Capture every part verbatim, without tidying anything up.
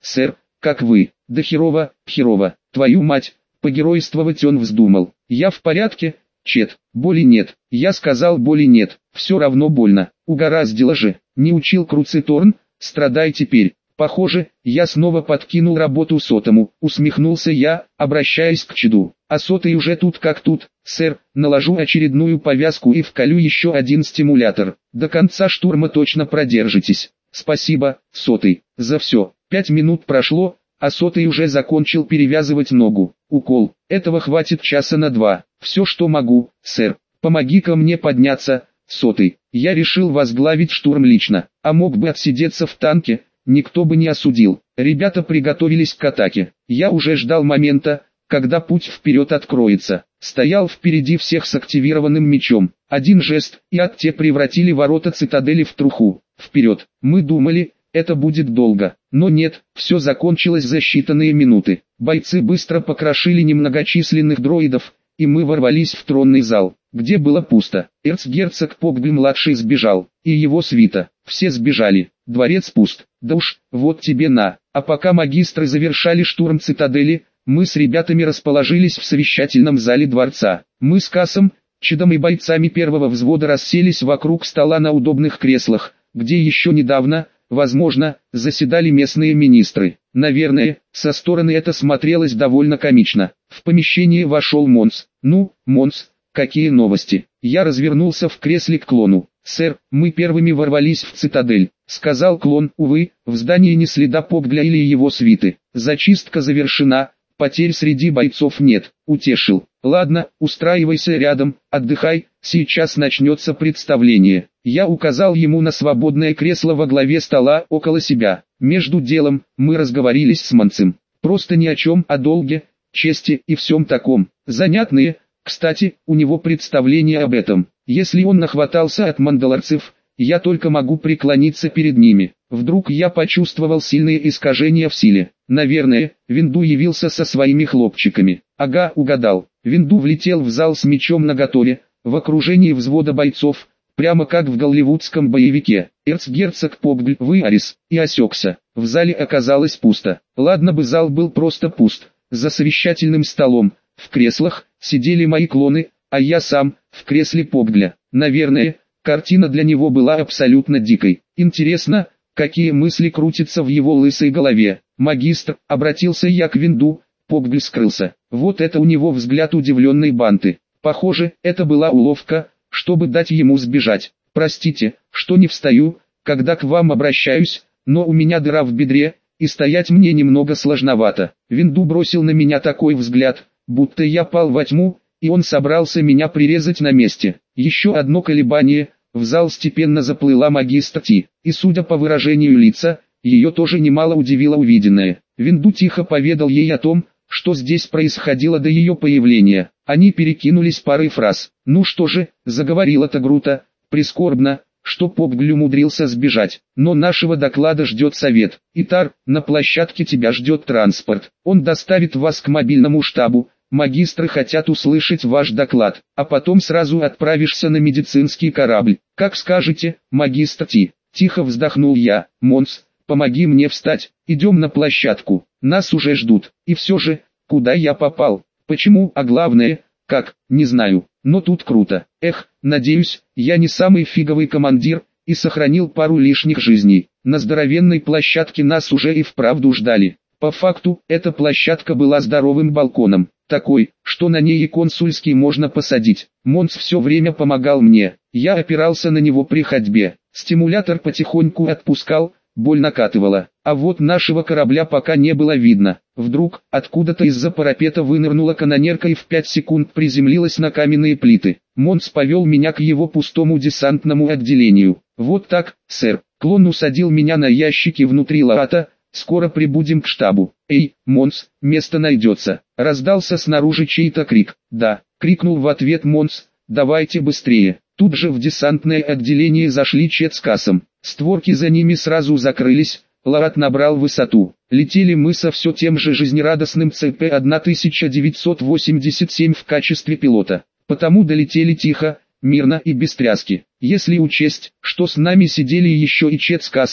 сэр, как вы? Да херово, херово, твою мать, погеройствовать он вздумал. Я в порядке, Чет, боли нет. Я сказал боли нет, все равно больно. Угораздило же, не учил Круциторн, страдай теперь. Похоже, я снова подкинул работу сотому, усмехнулся я, обращаясь к Чеду. А сотый уже тут как тут, сэр, наложу очередную повязку и вколю еще один стимулятор. До конца штурма точно продержитесь. Спасибо, сотый, за все. Пять минут прошло, а сотый уже закончил перевязывать ногу. Укол, этого хватит часа на два. Все, что могу, сэр. Помоги-ка мне подняться, сотый. Я решил возглавить штурм лично, а мог бы отсидеться в танке, никто бы не осудил. Ребята приготовились к атаке. Я уже ждал момента, когда путь вперед откроется. Стоял впереди всех с активированным мечом. Один жест, и атте превратили ворота цитадели в труху. Вперед. Мы думали, это будет долго. Но нет, все закончилось за считанные минуты. Бойцы быстро покрошили немногочисленных дроидов, и мы ворвались в тронный зал, где было пусто. Эрцгерцог Погби-младший сбежал, и его свита. Все сбежали. Дворец пуст. Да уж, вот тебе на. А пока магистры завершали штурм цитадели, мы с ребятами расположились в совещательном зале дворца. Мы с Касом, Чедом и бойцами первого взвода расселись вокруг стола на удобных креслах, где еще недавно, возможно, заседали местные министры. Наверное, со стороны это смотрелось довольно комично. В помещение вошел Монс. «Ну, Монс, какие новости?» Я развернулся в кресле к клону. «Сэр, мы первыми ворвались в цитадель», — сказал клон. «Увы, в здании ни следа Погбля или его свиты. Зачистка завершена, потерь среди бойцов нет», — утешил. «Ладно, устраивайся рядом, отдыхай, сейчас начнется представление». Я указал ему на свободное кресло во главе стола около себя. Между делом, мы разговорились с Монцем. Просто ни о чем, о долге, чести и всем таком. Занятные, кстати, у него представление об этом. Если он нахватался от мандалорцев, я только могу преклониться перед ними. Вдруг я почувствовал сильные искажения в силе. Наверное, Винду явился со своими хлопчиками. Ага, угадал. Винду влетел в зал с мечом наготове, в окружении взвода бойцов, прямо как в голливудском боевике. Эрцгерцог Погбль вырос и осекся. В зале оказалось пусто. Ладно бы зал был просто пуст. За совещательным столом, в креслах, сидели мои клоны, а я сам, в кресле Погбля. Наверное, картина для него была абсолютно дикой. Интересно, какие мысли крутятся в его лысой голове. «Магистр», — обратился я к Винду, Погбль скрылся. Вот это у него взгляд удивленной банты. Похоже, это была уловка, чтобы дать ему сбежать. «Простите, что не встаю, когда к вам обращаюсь, но у меня дыра в бедре, и стоять мне немного сложновато». Винду бросил на меня такой взгляд, будто я пал во тьму, и он собрался меня прирезать на месте. Еще одно колебание, в зал степенно заплыла магистр Ти, и судя по выражению лица, ее тоже немало удивило увиденное. Винду тихо поведал ей о том, что здесь происходило до ее появления. Они перекинулись парой фраз. «Ну что же», — заговорила Тагрута, — «прискорбно, что Погбль умудрился сбежать, но нашего доклада ждет совет. Итар, на площадке тебя ждет транспорт, он доставит вас к мобильному штабу, магистры хотят услышать ваш доклад, а потом сразу отправишься на медицинский корабль. Как скажете, магистр Ти». Тихо вздохнул я. «Монс, помоги мне встать, идем на площадку, нас уже ждут». И все же, куда я попал? Почему, а главное, как, не знаю, но тут круто. Эх, надеюсь, я не самый фиговый командир, и сохранил пару лишних жизней. На здоровенной площадке нас уже и вправду ждали. По факту, эта площадка была здоровым балконом, такой, что на ней и консульский можно посадить. Монс все время помогал мне, я опирался на него при ходьбе. Стимулятор потихоньку отпускал, боль накатывала, а вот нашего корабля пока не было видно. Вдруг, откуда-то из-за парапета вынырнула канонерка и в пять секунд приземлилась на каменные плиты. Монс повел меня к его пустому десантному отделению. «Вот так, сэр». Клон усадил меня на ящики внутри лаата. «Скоро прибудем к штабу». «Эй, Монс, место найдется». Раздался снаружи чей-то крик. «Да», — крикнул в ответ Монс, «давайте быстрее». Тут же в десантное отделение зашли Чет с Касом. Створки за ними сразу закрылись, лаат набрал высоту. Летели мы со все тем же жизнерадостным Цэ Пэ тысяча девятьсот восемьдесят семь в качестве пилота. Потому долетели тихо, мирно и без тряски. Если учесть, что с нами сидели еще и Чет с Касом,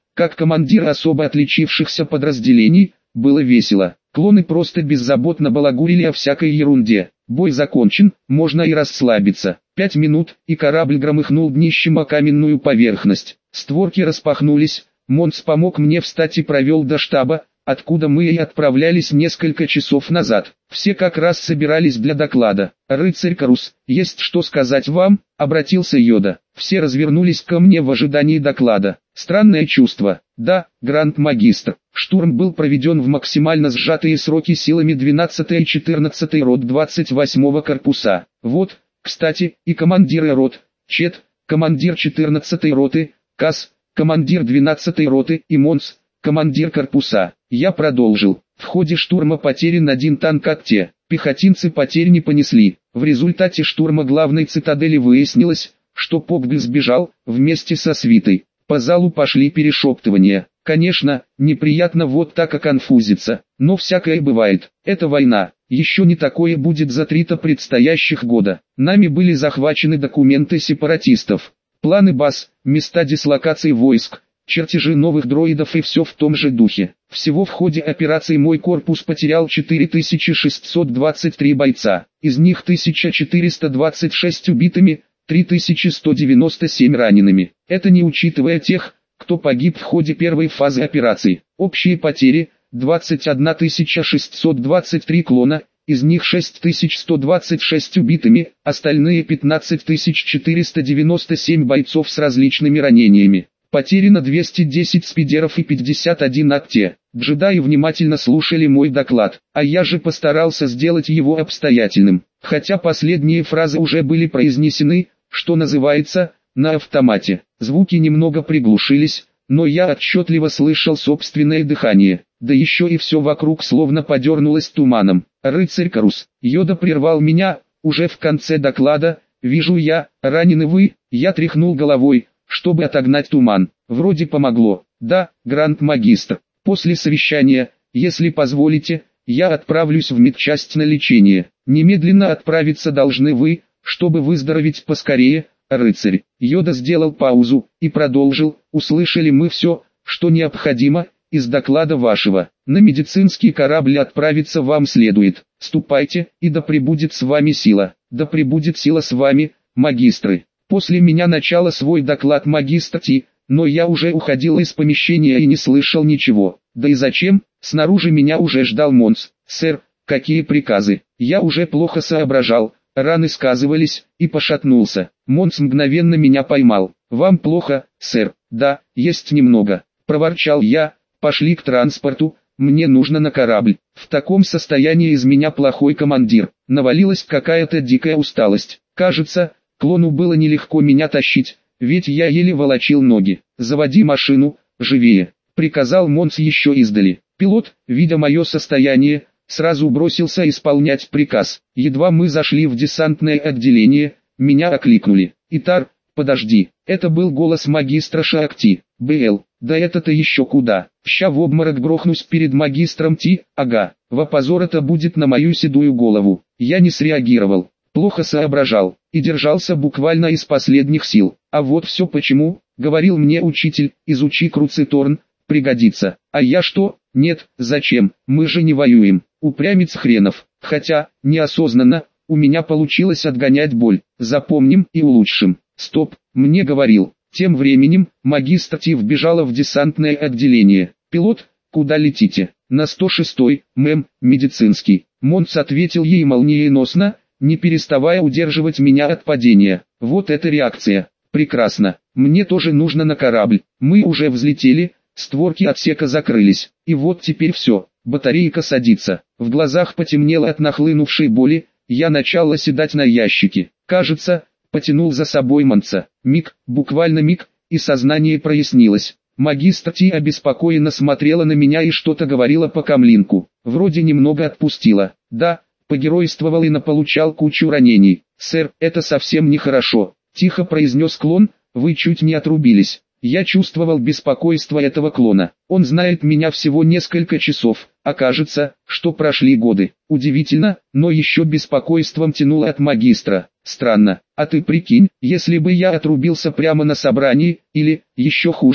Как командир особо отличившихся подразделений, было весело. Клоны просто беззаботно балагурили о всякой ерунде. Бой закончен, можно и расслабиться. Пять минут, и корабль громыхнул днищем о каменную поверхность. Створки распахнулись, Монс помог мне встать и провел до штаба, откуда мы и отправлялись несколько часов назад. Все как раз собирались для доклада. «Рыцарь Карус, есть что сказать вам?» — обратился Йода. Все развернулись ко мне в ожидании доклада. Странное чувство. Да, Гранд-магистр. Штурм был проведен в максимально сжатые сроки силами двенадцатой и четырнадцатой рот двадцать восьмого корпуса. Вот, кстати, и командиры рот. Чет, командир четырнадцатой роты, Кас, командир двенадцатой роты и Монс, командир корпуса. Я продолжил. В ходе штурма потерян один танк от те. Пехотинцы потерь не понесли. В результате штурма главной цитадели выяснилось, что Погб сбежал, вместе со свитой. По залу пошли перешептывания. Конечно, неприятно вот так оконфузиться, но всякое бывает. Это война. Еще не такое будет за три-то предстоящих года. Нами были захвачены документы сепаратистов, планы баз, места дислокации войск, чертежи новых дроидов и все в том же духе. Всего в ходе операции мой корпус потерял четыре тысячи шестьсот двадцать три бойца, из них тысяча четыреста двадцать шесть убитыми, три тысячи сто девяносто семь ранеными. Это не учитывая тех, кто погиб в ходе первой фазы операции. Общие потери – двадцать одна тысяча шестьсот двадцать три клона, из них шесть тысяч сто двадцать шесть убитыми, остальные пятнадцать тысяч четыреста девяносто семь бойцов с различными ранениями. Потеряно двести десять спидеров и пятьдесят один акте. Джедаи внимательно слушали мой доклад, а я же постарался сделать его обстоятельным. Хотя последние фразы уже были произнесены, что называется, на автомате. Звуки немного приглушились, но я отчетливо слышал собственное дыхание. Да еще и все вокруг словно подернулось туманом. «Рыцарь Карус», Йода прервал меня, уже в конце доклада. «Вижу я, ранены вы». Я тряхнул головой, чтобы отогнать туман. Вроде помогло. «Да, Гранд-магистр. После совещания, если позволите, я отправлюсь в медчасть на лечение. Немедленно отправиться должны вы, чтобы выздороветь поскорее, рыцарь». Йода сделал паузу и продолжил. «Услышали мы все, что необходимо, из доклада вашего. На медицинский корабль отправиться вам следует. Ступайте, и да пребудет с вами сила. Да пребудет сила с вами, магистры». После меня начало свой доклад магистр Ти, но я уже уходил из помещения и не слышал ничего. Да и зачем? Снаружи меня уже ждал Монс. «Сэр, какие приказы?» Я уже плохо соображал, раны сказывались, и пошатнулся. Монс мгновенно меня поймал. «Вам плохо, сэр?» «Да, есть немного», — проворчал я. «Пошли к транспорту, мне нужно на корабль». В таком состоянии из меня плохой командир. Навалилась какая-то дикая усталость. Кажется, клону было нелегко меня тащить, ведь я еле волочил ноги. «Заводи машину, живее», — приказал Монс еще издали. Пилот, видя мое состояние, сразу бросился исполнять приказ. Едва мы зашли в десантное отделение, меня окликнули. «Итар, подожди». Это был голос магистра Шаакти. «БЛ, да это-то еще куда? Ща в обморок грохнусь перед магистром Ти, ага, во позор это будет на мою седую голову». Я не среагировал, плохо соображал, и держался буквально из последних сил. «А вот все почему», — говорил мне учитель, «изучи Круциторн, пригодится». А я что? Нет, зачем, мы же не воюем. Упрямец хренов. Хотя, неосознанно, у меня получилось отгонять боль. Запомним и улучшим. Стоп, мне говорил. Тем временем, магистр Ти вбежала в десантное отделение. «Пилот, куда летите?» «На сто шестой, мэм, медицинский». Монс ответил ей молниеносно, не переставая удерживать меня от падения. Вот это реакция. Прекрасно. Мне тоже нужно на корабль. Мы уже взлетели, створки отсека закрылись. И вот теперь все. Батарейка садится. В глазах потемнело от нахлынувшей боли. Я начал оседать на ящике. Кажется, потянул за собой Монса. Миг, буквально миг, и сознание прояснилось. Магистр Ти обеспокоенно смотрела на меня и что-то говорила по камлинку. Вроде немного отпустила. Да, погеройствовал и наполучал кучу ранений. «Сэр, это совсем нехорошо», — тихо произнес клон. «Вы чуть не отрубились». Я чувствовал беспокойство этого клона. Он знает меня всего несколько часов, а кажется, что прошли годы. Удивительно, но еще беспокойством тянуло от магистра. Странно, а ты прикинь, если бы я отрубился прямо на собрании, или, еще хуже,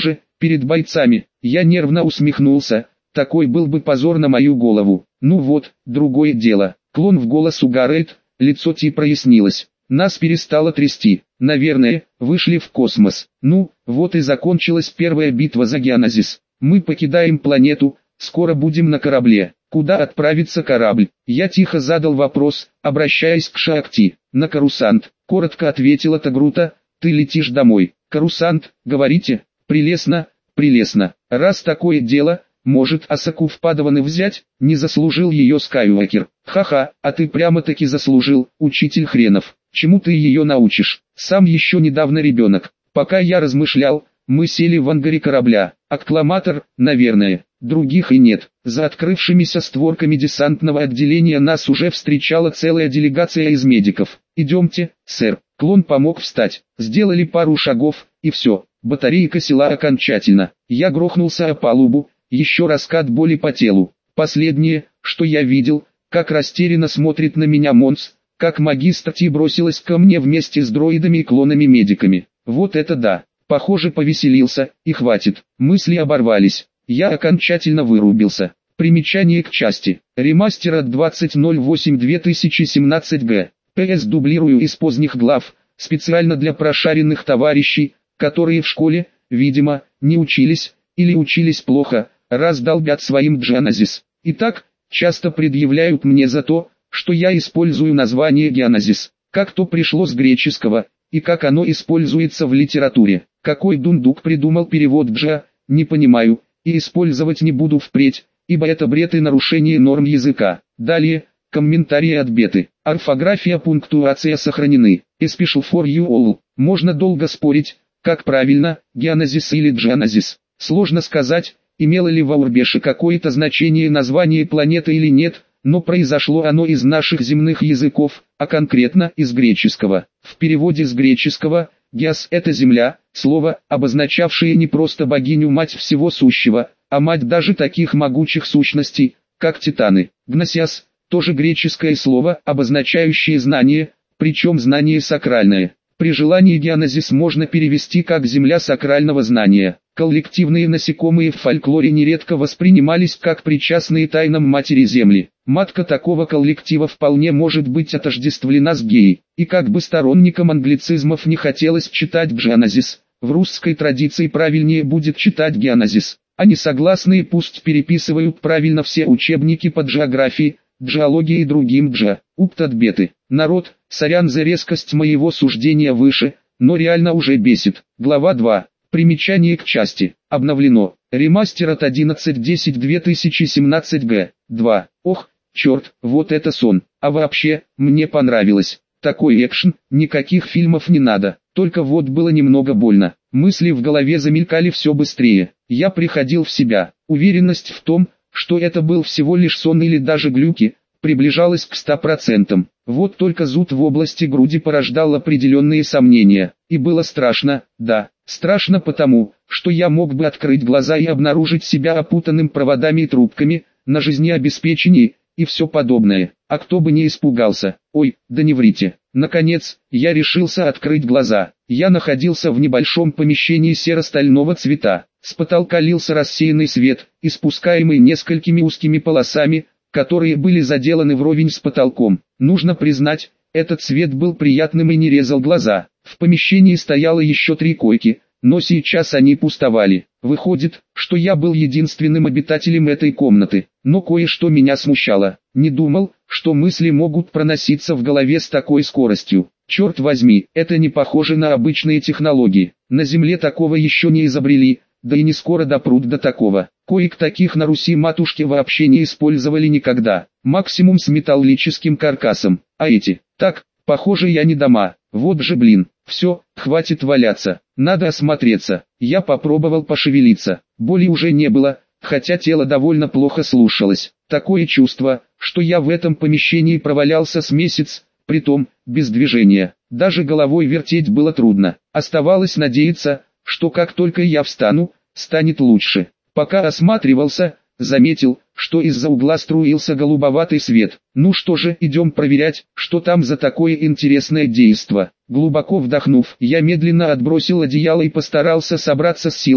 перед бойцами. Я нервно усмехнулся, такой был бы позор на мою голову. Ну вот, другое дело. Клон в голос у Гарольд, лицо Ти прояснилось. Нас перестало трясти. Наверное, вышли в космос. Ну, вот и закончилась первая битва за Геонозис. Мы покидаем планету, скоро будем на корабле. Куда отправится корабль? Я тихо задал вопрос, обращаясь к Шаакти. На Корусант. Коротко ответила Тагрута. Ты летишь домой. Корусант, говорите? Прелестно, прелестно. Раз такое дело, может Асаку в Падаваны взять? Не заслужил ее Скайуокер. Ха-ха, а ты прямо-таки заслужил, учитель хренов. Чему ты ее научишь? Сам еще недавно ребенок. Пока я размышлял, мы сели в ангаре корабля. Аккламатор, наверное. Других и нет. За открывшимися створками десантного отделения нас уже встречала целая делегация из медиков. «Идемте, сэр». Клон помог встать. Сделали пару шагов, и все. Батарейка села окончательно. Я грохнулся о палубу, еще раскат боли по телу. Последнее, что я видел, как растерянно смотрит на меня Монс, как магистр Ти бросилась ко мне вместе с дроидами и клонами-медиками. Вот это да. Похоже, повеселился, и хватит. Мысли оборвались. Я окончательно вырубился. Примечание к части. Ремастер от двадцать ноль восемь две тысячи семнадцать г. ПС дублирую из поздних глав, специально для прошаренных товарищей, которые в школе, видимо, не учились, или учились плохо, раз долбят своим Geonosis. Итак, часто предъявляют мне за то, что я использую название Геонозис, как то пришло с греческого, и как оно используется в литературе. Какой дундук придумал перевод Джа, не понимаю, и использовать не буду впредь, ибо это бред и нарушение норм языка. Далее, комментарии от Беты. Орфография, пунктуация сохранены. Special for you all. Можно долго спорить, как правильно, Геонозис или Geonosis. Сложно сказать, имело ли в Аурбеше какое-то значение название планеты или нет, но произошло оно из наших земных языков, а конкретно из греческого. В переводе с греческого «геос» — это земля, слово, обозначавшее не просто богиню-мать всего сущего, а мать даже таких могучих сущностей, как титаны. Гносиас — тоже греческое слово, обозначающее знание, причем знание сакральное. При желании Геонозис можно перевести как «земля сакрального знания». Коллективные насекомые в фольклоре нередко воспринимались как причастные тайнам матери Земли. Матка такого коллектива вполне может быть отождествлена с геей. И как бы сторонникам англицизмов не хотелось читать Geonosis, в русской традиции правильнее будет читать Геонозис. А несогласные пусть переписывают правильно все учебники по джеографии, джеологии и другим джа. Упт от Беты. Народ, сорян за резкость моего суждения выше, но реально уже бесит. Глава два. Примечание к части. Обновлено. Ремастер от одиннадцать десять две тысячи семнадцать г. два. Ох, черт, вот это сон. А вообще, мне понравилось. Такой экшен, никаких фильмов не надо. Только вот было немного больно. Мысли в голове замелькали все быстрее. Я приходил в себя. Уверенность в том, что это был всего лишь сон или даже глюки, приближалась к ста процентам. Вот только зуд в области груди порождал определенные сомнения. И было страшно, да, страшно потому, что я мог бы открыть глаза и обнаружить себя опутанным проводами и трубками, на жизнеобеспечении, и все подобное. А кто бы не испугался. Ой, да не врите. Наконец, я решился открыть глаза. Я находился в небольшом помещении серо-стального цвета. С потолка лился рассеянный свет, испускаемый несколькими узкими полосами, которые были заделаны вровень с потолком. Нужно признать, этот свет был приятным и не резал глаза. В помещении стояло еще три койки, но сейчас они пустовали. Выходит, что я был единственным обитателем этой комнаты. Но кое-что меня смущало. Не думал, что мысли могут проноситься в голове с такой скоростью. Черт возьми, это не похоже на обычные технологии. На Земле такого еще не изобрели, да и не скоро допрут до такого. Коек таких на Руси матушки вообще не использовали никогда. Максимум с металлическим каркасом. А эти? Так, похоже, я не дома. Вот же блин. Все, хватит валяться. Надо осмотреться. Я попробовал пошевелиться. Боли уже не было, хотя тело довольно плохо слушалось. Такое чувство, что я в этом помещении провалялся с месяц, притом, без движения. Даже головой вертеть было трудно. Оставалось надеяться, что как только я встану, станет лучше. Пока осматривался, заметил, что из-за угла струился голубоватый свет. Ну что же, идем проверять, что там за такое интересное действо. Глубоко вдохнув, я медленно отбросил одеяло и постарался собраться с силами,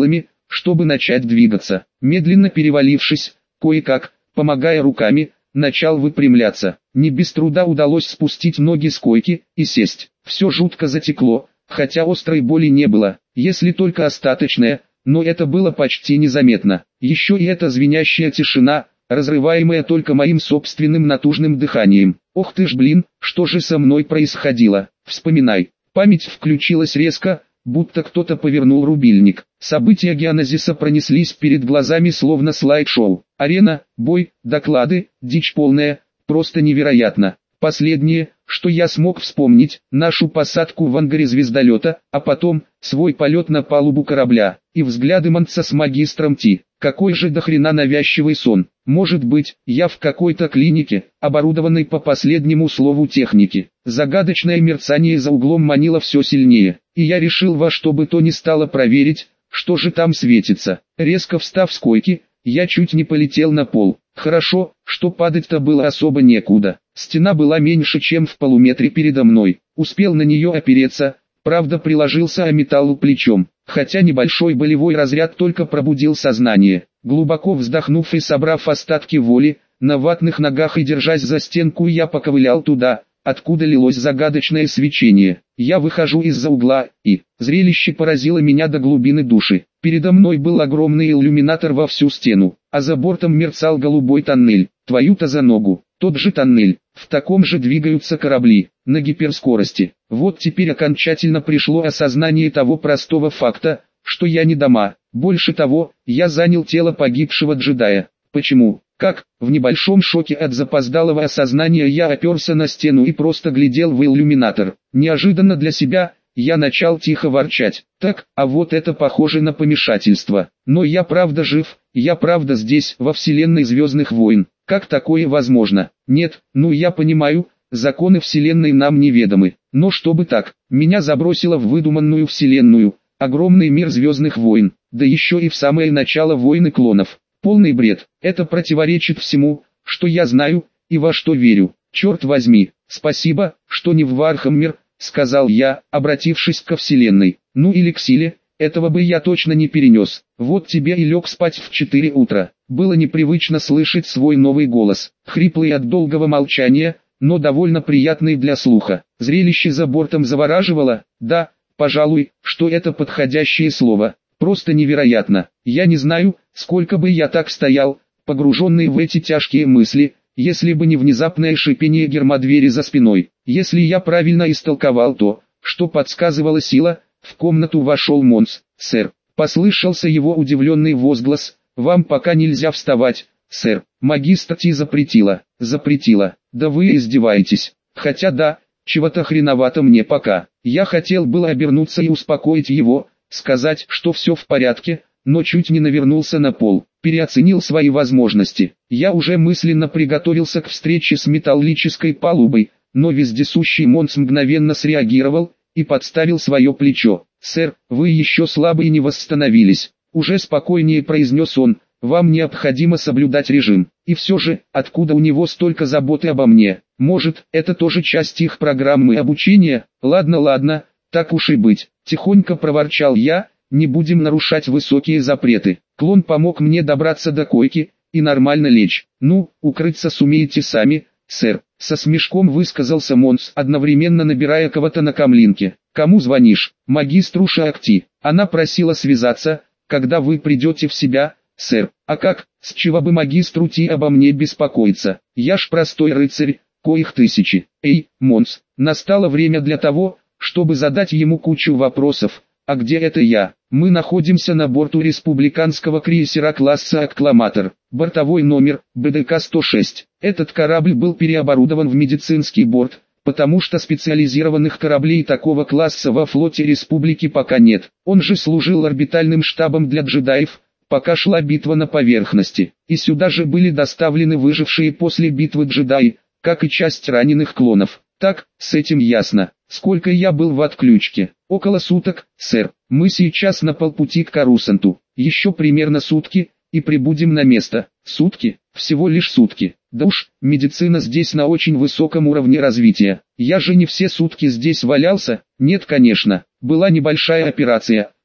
чтобы начать двигаться. Медленно перевалившись, кое-как, помогая руками, начал выпрямляться. Не без труда удалось спустить ноги с койки и сесть. Все жутко затекло, хотя острой боли не было, если только остаточная, но это было почти незаметно. Еще и эта звенящая тишина, разрываемая только моим собственным натужным дыханием. Ох ты ж блин, что же со мной происходило? Вспоминай. Память включилась резко, будто кто-то повернул рубильник. События геонезиса пронеслись перед глазами словно слайд-шоу. Арена, бой, доклады, дичь полная, просто невероятно. Последнее, что я смог вспомнить, нашу посадку в ангаре звездолета, а потом, свой полет на палубу корабля, и взгляды Манца с магистром Ти. Какой же до хрена навязчивый сон. Может быть, я в какой-то клинике, оборудованной по последнему слову техники. Загадочное мерцание за углом манило все сильнее, и я решил во что бы то ни стало проверить, что же там светится. Резко встав с койки, я чуть не полетел на пол. Хорошо, что падать-то было особо некуда. Стена была меньше, чем в полуметре передо мной. Успел на нее опереться, правда приложился о металлу плечом. Хотя небольшой болевой разряд только пробудил сознание. Глубоко вздохнув и собрав остатки воли, на ватных ногах и держась за стенку я поковылял туда, откуда лилось загадочное свечение. Я выхожу из-за угла, и зрелище поразило меня до глубины души. Передо мной был огромный иллюминатор во всю стену, а за бортом мерцал голубой тоннель. Твою-то за ногу, тот же тоннель, в таком же двигаются корабли, на гиперскорости. Вот теперь окончательно пришло осознание того простого факта, что я не дома. Больше того, я занял тело погибшего джедая. Почему? Как? В небольшом шоке от запоздалого осознания я оперся на стену и просто глядел в иллюминатор. Неожиданно для себя, я начал тихо ворчать. Так, а вот это похоже на помешательство. Но я правда жив, я правда здесь, во вселенной Звездных войн. Как такое возможно? Нет, ну я понимаю, законы вселенной нам неведомы. Но чтобы так, меня забросило в выдуманную вселенную, огромный мир Звездных войн, да еще и в самое начало войны клонов. Полный бред. Это противоречит всему, что я знаю, и во что верю. Черт возьми, спасибо, что не в Вархаммер, сказал я, обратившись ко вселенной. Ну или к силе, этого бы я точно не перенес. Вот тебе и лег спать в четыре утра. Было непривычно слышать свой новый голос, хриплый от долгого молчания, но довольно приятный для слуха. Зрелище за бортом завораживало, да, пожалуй, что это подходящее слово. Просто невероятно. Я не знаю, сколько бы я так стоял, погруженный в эти тяжкие мысли, если бы не внезапное шипение гермодвери за спиной. Если я правильно истолковал то, что подсказывала сила, в комнату вошел Монс. «Сэр», послышался его удивленный возглас, «вам пока нельзя вставать, сэр». Магистр Ти запретила. Запретила. Да вы издеваетесь. Хотя да, чего-то хреновато мне пока. Я хотел было обернуться и успокоить его, сказать, что все в порядке, но чуть не навернулся на пол, переоценил свои возможности. Я уже мысленно приготовился к встрече с металлической палубой, но вездесущий Монс мгновенно среагировал и подставил свое плечо. «Сэр, вы еще слабы и не восстановились», — уже спокойнее произнес он, «вам необходимо соблюдать режим». И все же, откуда у него столько заботы обо мне? Может, это тоже часть их программы обучения? Ладно, ладно, так уж и быть. Тихонько проворчал я, не будем нарушать высокие запреты. Клон помог мне добраться до койки и нормально лечь. Ну, укрыться сумеете сами, сэр. Со смешком высказался Монс, одновременно набирая кого-то на камлинке. Кому звонишь? Магистру Шаакти. Она просила связаться, когда вы придете в себя, сэр. А как, с чего бы магистру Ти обо мне беспокоиться? Я ж простой рыцарь, коих тысячи. Эй, Монс, настало время для того, чтобы задать ему кучу вопросов. А где это я? Мы находимся на борту республиканского крейсера класса «Аккламатор», бортовой номер Бэ Дэ Ка сто шесть. Этот корабль был переоборудован в медицинский борт, потому что специализированных кораблей такого класса во флоте республики пока нет. Он же служил орбитальным штабом для джедаев, пока шла битва на поверхности. И сюда же были доставлены выжившие после битвы джедаи, как и часть раненых клонов. Так, с этим ясно. Сколько я был в отключке? Около суток, сэр. Мы сейчас на полпути к Карусанту. Еще примерно сутки, и прибудем на место. Сутки? Всего лишь сутки. Да уж, медицина здесь на очень высоком уровне развития. Я же не все сутки здесь валялся. Нет, конечно. Была небольшая операция,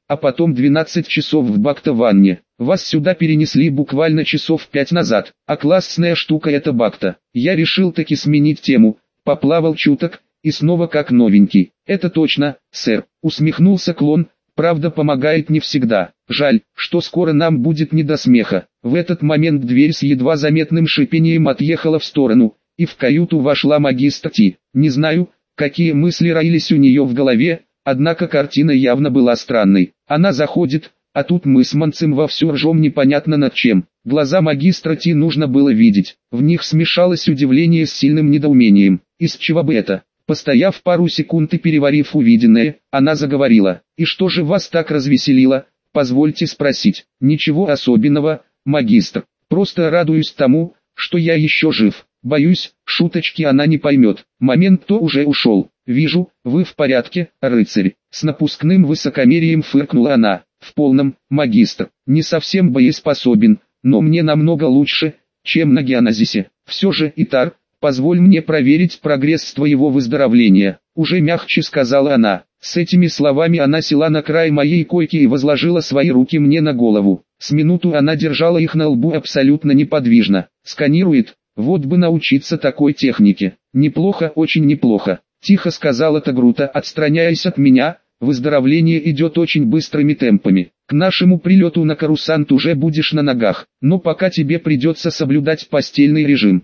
а потом двенадцать часов в бакта-ванне. Вас сюда перенесли буквально часов пять назад, а классная штука это бакта. Я решил таки сменить тему, поплавал чуток, и снова как новенький. Это точно, сэр, усмехнулся клон, правда помогает не всегда. Жаль, что скоро нам будет не до смеха. В этот момент дверь с едва заметным шипением отъехала в сторону, и в каюту вошла магистр Ти. Не знаю, какие мысли роились у нее в голове, однако картина явно была странной. Она заходит, а тут мы с Манцем вовсю ржем непонятно над чем. Глаза магистра Ти нужно было видеть. В них смешалось удивление с сильным недоумением. Из чего бы это? Постояв пару секунд и переварив увиденное, она заговорила. «И что же вас так развеселило? Позвольте спросить». «Ничего особенного, магистр. Просто радуюсь тому, что я еще жив. Боюсь, шуточки она не поймет. Момент-то уже ушел. Вижу, вы в порядке, рыцарь». С напускным высокомерием фыркнула она. «В полном, магистр. Не совсем боеспособен, но мне намного лучше, чем на геоназисе. Все же, Итар, позволь мне проверить прогресс твоего выздоровления», уже мягче сказала она. С этими словами она села на край моей койки и возложила свои руки мне на голову. С минуту она держала их на лбу абсолютно неподвижно. «Сканирует, вот бы научиться такой технике». «Неплохо, очень неплохо», тихо сказала Тагрута, отстраняясь от меня. «Выздоровление идет очень быстрыми темпами. К нашему прилету на Корусант уже будешь на ногах, но пока тебе придется соблюдать постельный режим».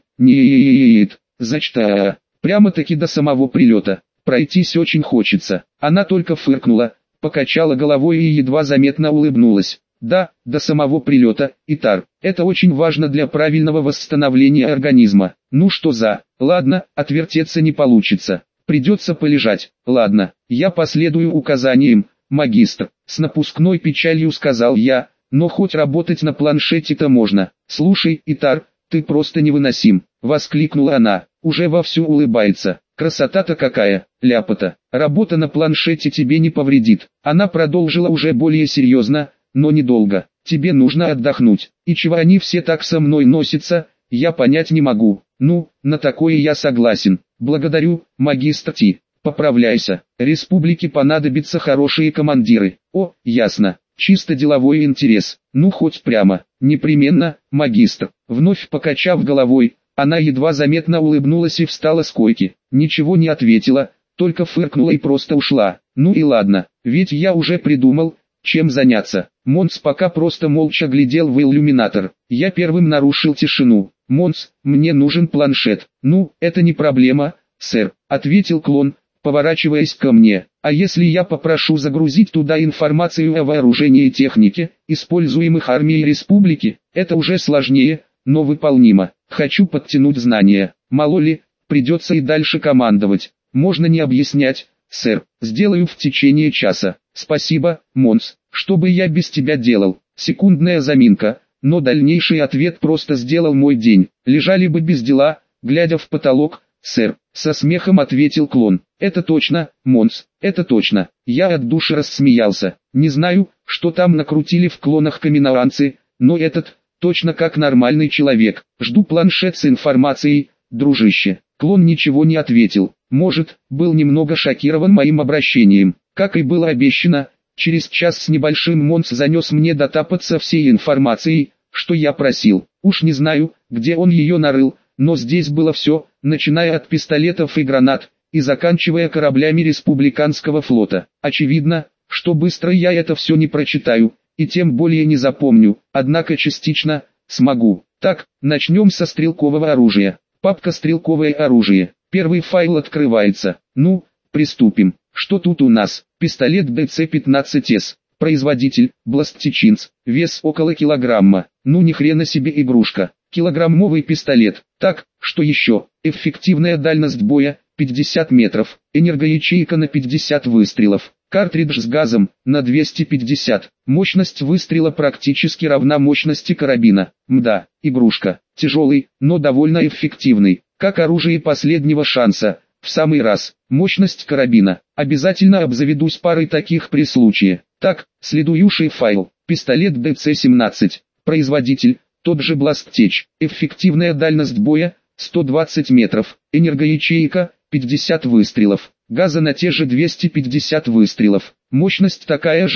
«Нет, зачта, прямо-таки до самого прилета. Пройтись очень хочется». Она только фыркнула, покачала головой и едва заметно улыбнулась. «Да, до самого прилета, Итар. Это очень важно для правильного восстановления организма». «Ну что за... Ладно, отвертеться не получится. Придется полежать». «Ладно, я последую указаниям, магистр», с напускной печалью сказал я, «но хоть работать на планшете-то можно». «Слушай, Итар, ты просто невыносим», воскликнула она, уже вовсю улыбается. «Красота-то какая, ляпота, работа на планшете тебе не повредит». Она продолжила уже более серьезно, но недолго. «Тебе нужно отдохнуть, и чего они все так со мной носятся, я понять не могу». «Ну, на такое я согласен. Благодарю, магистр Ти. Поправляйся. Республике понадобятся хорошие командиры». «О, ясно. Чисто деловой интерес. Ну хоть прямо». «Непременно, магистр». Вновь покачав головой, она едва заметно улыбнулась и встала с койки. Ничего не ответила, только фыркнула и просто ушла. «Ну и ладно, ведь я уже придумал, чем заняться». Монс пока просто молча глядел в иллюминатор. Я первым нарушил тишину. «Монс, мне нужен планшет». «Ну, это не проблема, сэр», ответил клон, поворачиваясь ко мне. «А если я попрошу загрузить туда информацию о вооружении и технике, используемых армией республики, это уже сложнее, но выполнимо. Хочу подтянуть знания. Мало ли, придется и дальше командовать. Можно не объяснять, сэр. Сделаю в течение часа». «Спасибо, Монс. Что бы я без тебя делал?» Секундная заминка, но дальнейший ответ просто сделал мой день. «Лежали бы без дела, глядя в потолок, сэр», со смехом ответил клон. «Это точно, Монс, это точно». Я от души рассмеялся. Не знаю, что там накрутили в клонах каминоанцы, но этот, точно как нормальный человек. «Жду планшет с информацией, дружище». Клон ничего не ответил. Может, был немного шокирован моим обращением. Как и было обещано, через час с небольшим Монс занес мне дотапаться всей информацией, что я просил. Уж не знаю, где он ее нарыл, но здесь было все, начиная от пистолетов и гранат, и заканчивая кораблями республиканского флота. Очевидно, что быстро я это все не прочитаю, и тем более не запомню, однако частично смогу. Так, начнем со стрелкового оружия. Папка «Стрелковое оружие». Первый файл открывается. Ну, приступим. Что тут у нас? Пистолет Д Ц пятнадцать эс. Производитель Бластичинс. Вес около килограмма. Ну ни хрена себе игрушка. Килограммовый пистолет. Так, что еще? Эффективная дальность боя пятьдесят метров. Энергоячейка на пятьдесят выстрелов. Картридж с газом на двести пятьдесят. Мощность выстрела практически равна мощности карабина. Мда, игрушка. Тяжелый, но довольно эффективный. Как оружие последнего шанса. В самый раз. Мощность карабина. Обязательно обзаведусь парой таких при случае. Так, следующий файл. Пистолет Д Ц семнадцать. Производитель, тот же Бласттеч. Эффективная дальность боя сто двадцать метров. Энергоячейка пятьдесят выстрелов. Газа на те же двести пятьдесят выстрелов. Мощность такая же,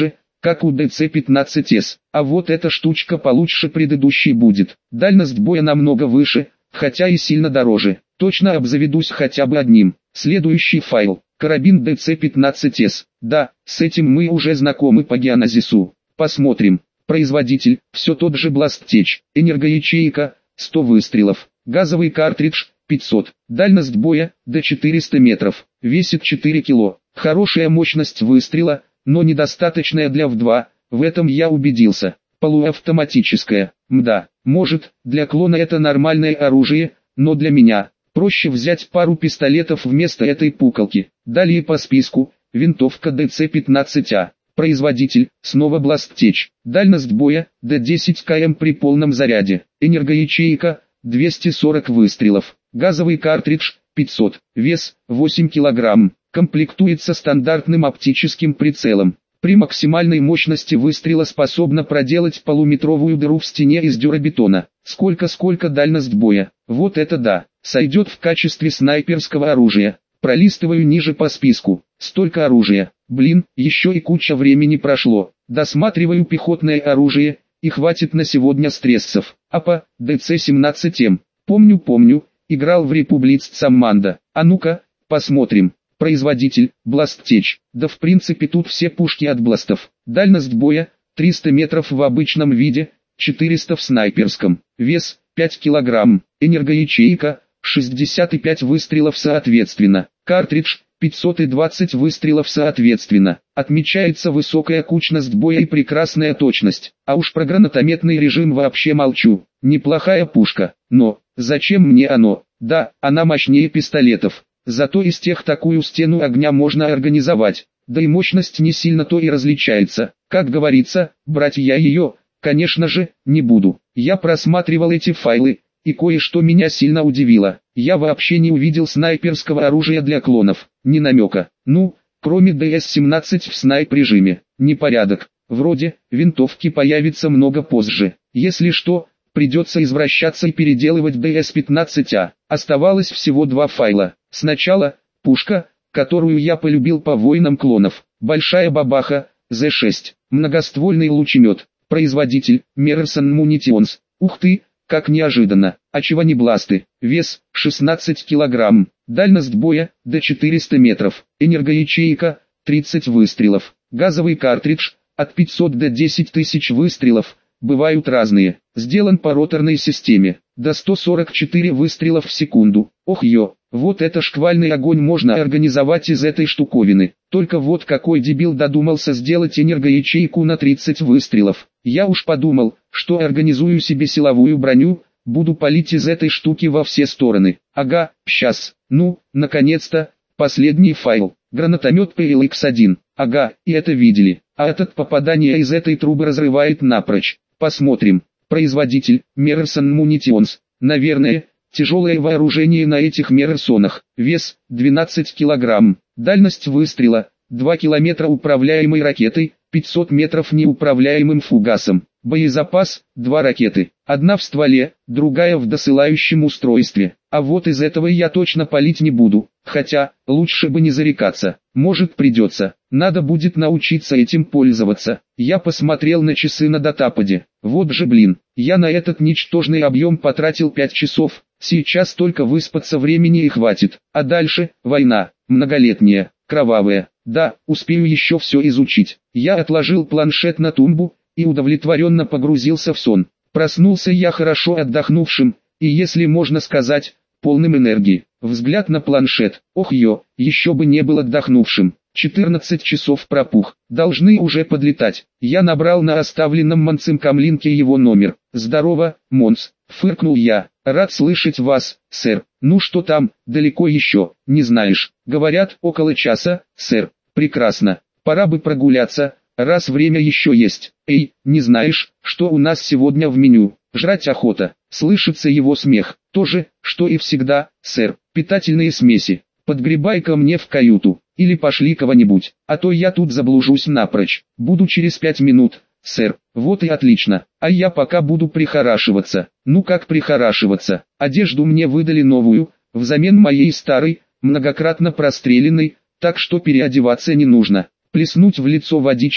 как у дэ цэ пятнадцать эс. А вот эта штучка получше предыдущей будет. Дальность боя намного выше, хотя и сильно дороже. Точно обзаведусь хотя бы одним. Следующий файл. Карабин дэ цэ пятнадцать эс. Да, с этим мы уже знакомы по геоназису. Посмотрим. Производитель, все тот же Blast-Tech. Энергоячейка, сто выстрелов. Газовый картридж, пятьсот. Дальность боя, до четырёхсот метров. Весит четыре кило. Хорошая мощность выстрела, но недостаточная для вэ два, в этом я убедился. Полуавтоматическая. Мда, может, для клона это нормальное оружие, но для меня проще взять пару пистолетов вместо этой пукалки. Далее по списку, винтовка дэ цэ пятнадцать а. Производитель, снова Blast-Tech. Дальность боя, до десять километров при полном заряде. Энергоячейка, двести сорок выстрелов. Газовый картридж, пятьсот. Вес, восемь килограмм. Комплектуется стандартным оптическим прицелом. При максимальной мощности выстрела способна проделать полуметровую дыру в стене из дюрабетона. Сколько-сколько дальность боя. Вот это да. Сойдет в качестве снайперского оружия. Пролистываю ниже по списку. Столько оружия. Блин, еще и куча времени прошло. Досматриваю пехотное оружие, и хватит на сегодня стрессов. АПА, дэ цэ семнадцать эм. Помню, помню, играл в Republic Commando. А ну-ка, посмотрим. Производитель, Blast-Tech. Да в принципе тут все пушки от бластов. Дальность боя, триста метров в обычном виде, четыреста в снайперском. Вес, пять килограмм. Энергоячейка, шестьдесят пять выстрелов соответственно. Картридж, пятьсот двадцать выстрелов соответственно. Отмечается высокая кучность боя и прекрасная точность. А уж про гранатометный режим вообще молчу. Неплохая пушка, но зачем мне оно? Да, она мощнее пистолетов. Зато из тех такую стену огня можно организовать. Да и мощность не сильно то и различается. Как говорится, брать я ее, конечно же, не буду. Я просматривал эти файлы, и кое-что меня сильно удивило. Я вообще не увидел снайперского оружия для клонов. Ни намека. Ну, кроме дэ эс семнадцать в снайп-режиме. Непорядок. Вроде, винтовки появится много позже. Если что, придется извращаться и переделывать дэ эс пятнадцать а. Оставалось всего два файла. Сначала, пушка, которую я полюбил по войнам клонов. Большая бабаха, зэ шесть. Многоствольный лучемет. Производитель, Merson Munitions. Ух ты, как неожиданно. А чего не бласты? Вес, шестнадцать килограмм. Дальность боя, до четырёхсот метров. Энергоячейка, тридцать выстрелов. Газовый картридж, от пятисот до десяти тысяч выстрелов. Бывают разные. Сделан по роторной системе. До ста сорока четырёх выстрелов в секунду. Ох ё, вот это шквальный огонь можно организовать из этой штуковины. Только вот какой дебил додумался сделать энергоячейку на тридцать выстрелов. Я уж подумал, что организую себе силовую броню, буду палить из этой штуки во все стороны. Ага, щас. Ну, наконец-то, последний файл. Гранатомет пэ эл икс один. Ага, и это видели. А этот попадание из этой трубы разрывает напрочь. Посмотрим. Производитель, Merson Munitions. Наверное, тяжелое вооружение на этих Мерсонах. Вес, двенадцать килограмм. Дальность выстрела, два километра управляемой ракетой, пятьсот метров неуправляемым фугасом. Боезапас, два ракеты. Одна в стволе, другая в досылающем устройстве. А вот из этого я точно палить не буду. Хотя, лучше бы не зарекаться. Может придется. Надо будет научиться этим пользоваться. Я посмотрел на часы на датападе. Вот же блин, я на этот ничтожный объем потратил пять часов. Сейчас только выспаться времени и хватит. А дальше, война, многолетняя, кровавая. Да, успею еще все изучить. Я отложил планшет на тумбу и удовлетворенно погрузился в сон. Проснулся я хорошо отдохнувшим, и если можно сказать, полным энергии. Взгляд на планшет. Ох ё, еще бы не был отдохнувшим. четырнадцать часов пропух. Должны уже подлетать. Я набрал на оставленном Манцинком линке его номер. «Здорово, Монс», — фыркнул я. «Рад слышать вас, сэр. Ну что там, далеко еще, не знаешь?» «Говорят, около часа, сэр». «Прекрасно. Пора бы прогуляться, раз время еще есть». «Эй, не знаешь, что у нас сегодня в меню?» «Жрать охота». Слышится его смех. «То же, что и всегда, сэр. Питательные смеси. Подгребай ко мне в каюту. Или пошли кого-нибудь, а то я тут заблужусь напрочь. Буду через пять минут, сэр». «Вот и отлично. А я пока буду прихорашиваться». «Ну как прихорашиваться? Одежду мне выдали новую, взамен моей старой, многократно простреленной, так что переодеваться не нужно. Плеснуть в лицо водички,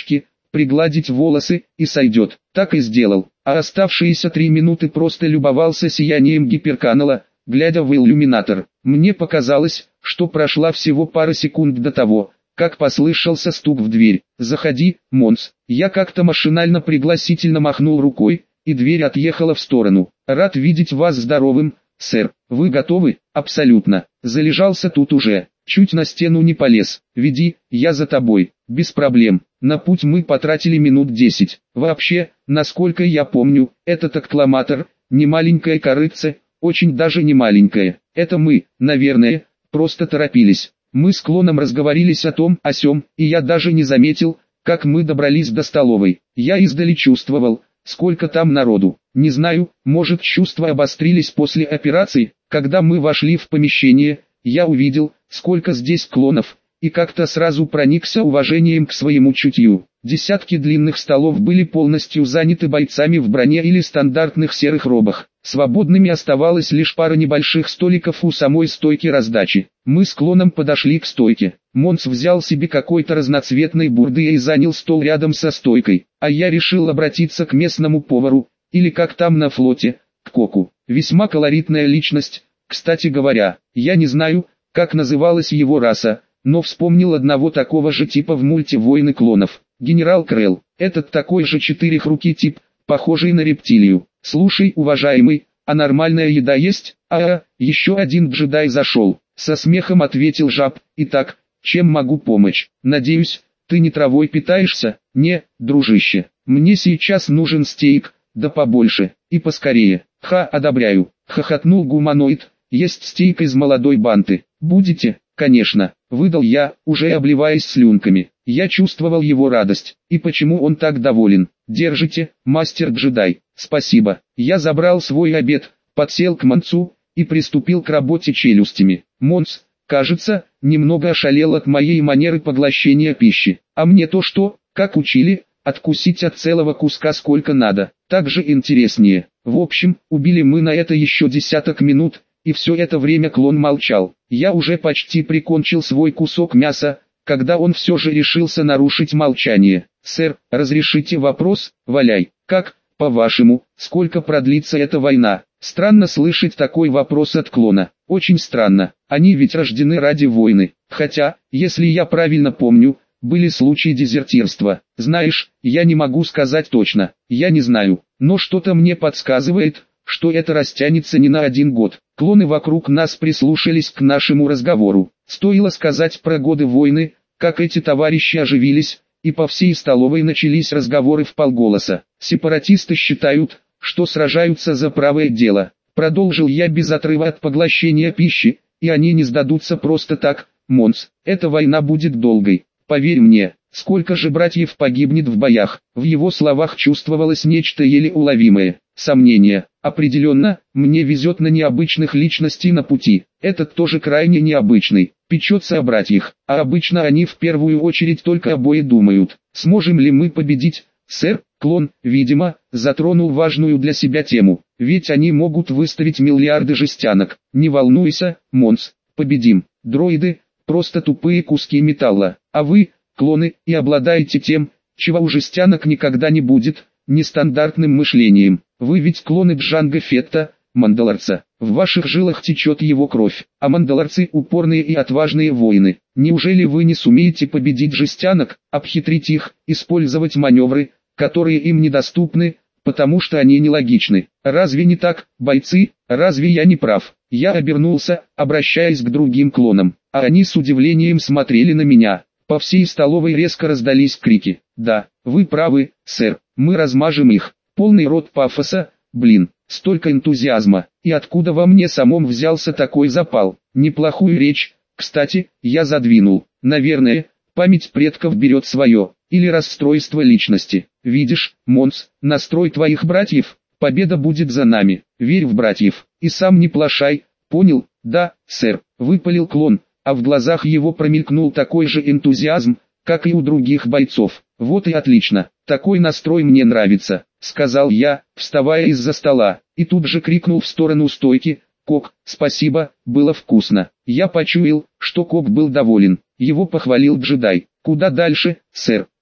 пригладить волосы, и сойдет. Так и сделал, а оставшиеся три минуты просто любовался сиянием гиперканала, глядя в иллюминатор. Мне показалось, что прошла всего пара секунд до того, как послышался стук в дверь. «Заходи, Монс». Я как-то машинально пригласительно махнул рукой, и дверь отъехала в сторону. «Рад видеть вас здоровым, сэр. Вы готовы?» «Абсолютно. Залежался тут уже. Чуть на стену не полез. Веди, я за тобой». «Без проблем». На путь мы потратили минут десять. Вообще, насколько я помню, этот аккламатор, не маленькая корыца, очень даже не маленькая. Это мы, наверное, просто торопились. Мы с Клоном разговорились о том, о сём, и я даже не заметил, как мы добрались до столовой. Я издали чувствовал, сколько там народу. Не знаю, может, чувства обострились после операции. Когда мы вошли в помещение, я увидел, сколько здесь Клонов, и как-то сразу проникся уважением к своему чутью. Десятки длинных столов были полностью заняты бойцами в броне или стандартных серых робах. Свободными оставалась лишь пара небольших столиков у самой стойки раздачи. Мы с Клоном подошли к стойке. Монс взял себе какой-то разноцветной бурды и занял стол рядом со стойкой. А я решил обратиться к местному повару, или как там на флоте, к Коку. Весьма колоритная личность, кстати говоря. Я не знаю, как называлась его раса, но вспомнил одного такого же типа в мульте «Войны клонов». Генерал Крелл. Этот такой же четырехрукий тип, похожий на рептилию. «Слушай, уважаемый, а нормальная еда есть?» «А, еще один джедай зашел», — со смехом ответил жаб. «Итак, чем могу помочь? Надеюсь, ты не травой питаешься?» «Не, дружище, мне сейчас нужен стейк, да побольше, и поскорее». «Ха, одобряю», — хохотнул гуманоид. «Есть стейк из молодой банты. Будете?» «Конечно», — выдал я, уже обливаясь слюнками. Я чувствовал его радость. И почему он так доволен? «Держите, мастер-джедай». «Спасибо». Я забрал свой обед, подсел к Монсу и приступил к работе челюстями. Монс, кажется, немного ошалел от моей манеры поглощения пищи. А мне то что, как учили, откусить от целого куска сколько надо. Так же интереснее. В общем, убили мы на это еще десяток минут, и все это время Клон молчал. Я уже почти прикончил свой кусок мяса, когда он все же решился нарушить молчание. «Сэр, разрешите вопрос?» «Валяй. Как, по-вашему, сколько продлится эта война?» Странно слышать такой вопрос от Клона. Очень странно. Они ведь рождены ради войны. Хотя, если я правильно помню, были случаи дезертирства. Знаешь, я не могу сказать точно. Я не знаю. Но что-то мне подсказывает, что это растянется не на один год. Клоны вокруг нас прислушались к нашему разговору. Стоило сказать про годы войны, как эти товарищи оживились, и по всей столовой начались разговоры вполголоса. Сепаратисты считают, что сражаются за правое дело. Продолжил я без отрыва от поглощения пищи, и они не сдадутся просто так. Монс, эта война будет долгой. Поверь мне, сколько же братьев погибнет в боях. В его словах чувствовалось нечто еле уловимое. Сомнение. Определенно, мне везет на необычных личностей на пути. Этот тоже крайне необычный. Печется о братьях, а обычно они в первую очередь только обои думают. Сможем ли мы победить? Сэр, Клон, видимо, затронул важную для себя тему. Ведь они могут выставить миллиарды жестянок. Не волнуйся, Монс, победим. Дроиды, просто тупые куски металла. А вы, клоны, и обладаете тем, чего у жестянок никогда не будет, нестандартным мышлением. Вы ведь клоны Джанго Фетта, Мандалорца. В ваших жилах течет его кровь, а мандалорцы упорные и отважные воины. Неужели вы не сумеете победить жестянок, обхитрить их, использовать маневры, которые им недоступны, потому что они нелогичны? Разве не так, бойцы? Разве я не прав? Я обернулся, обращаясь к другим клонам, а они с удивлением смотрели на меня. По всей столовой резко раздались крики. «Да, вы правы, сэр, мы размажем их». Полный рот пафоса, блин, столько энтузиазма. И откуда во мне самом взялся такой запал? Неплохую речь, кстати, я задвинул. Наверное, память предков берет свое, или расстройство личности. Видишь, Монс, настрой твоих братьев, победа будет за нами. Верь в братьев, и сам не плашай, понял? Да, сэр, выпалил Клон, а в глазах его промелькнул такой же энтузиазм, как и у других бойцов. Вот и отлично, такой настрой мне нравится, сказал я, вставая из-за стола, и тут же крикнул в сторону стойки: «Кок, спасибо, было вкусно». Я почуял, что Кок был доволен, его похвалил джедай. «Куда дальше, сэр?»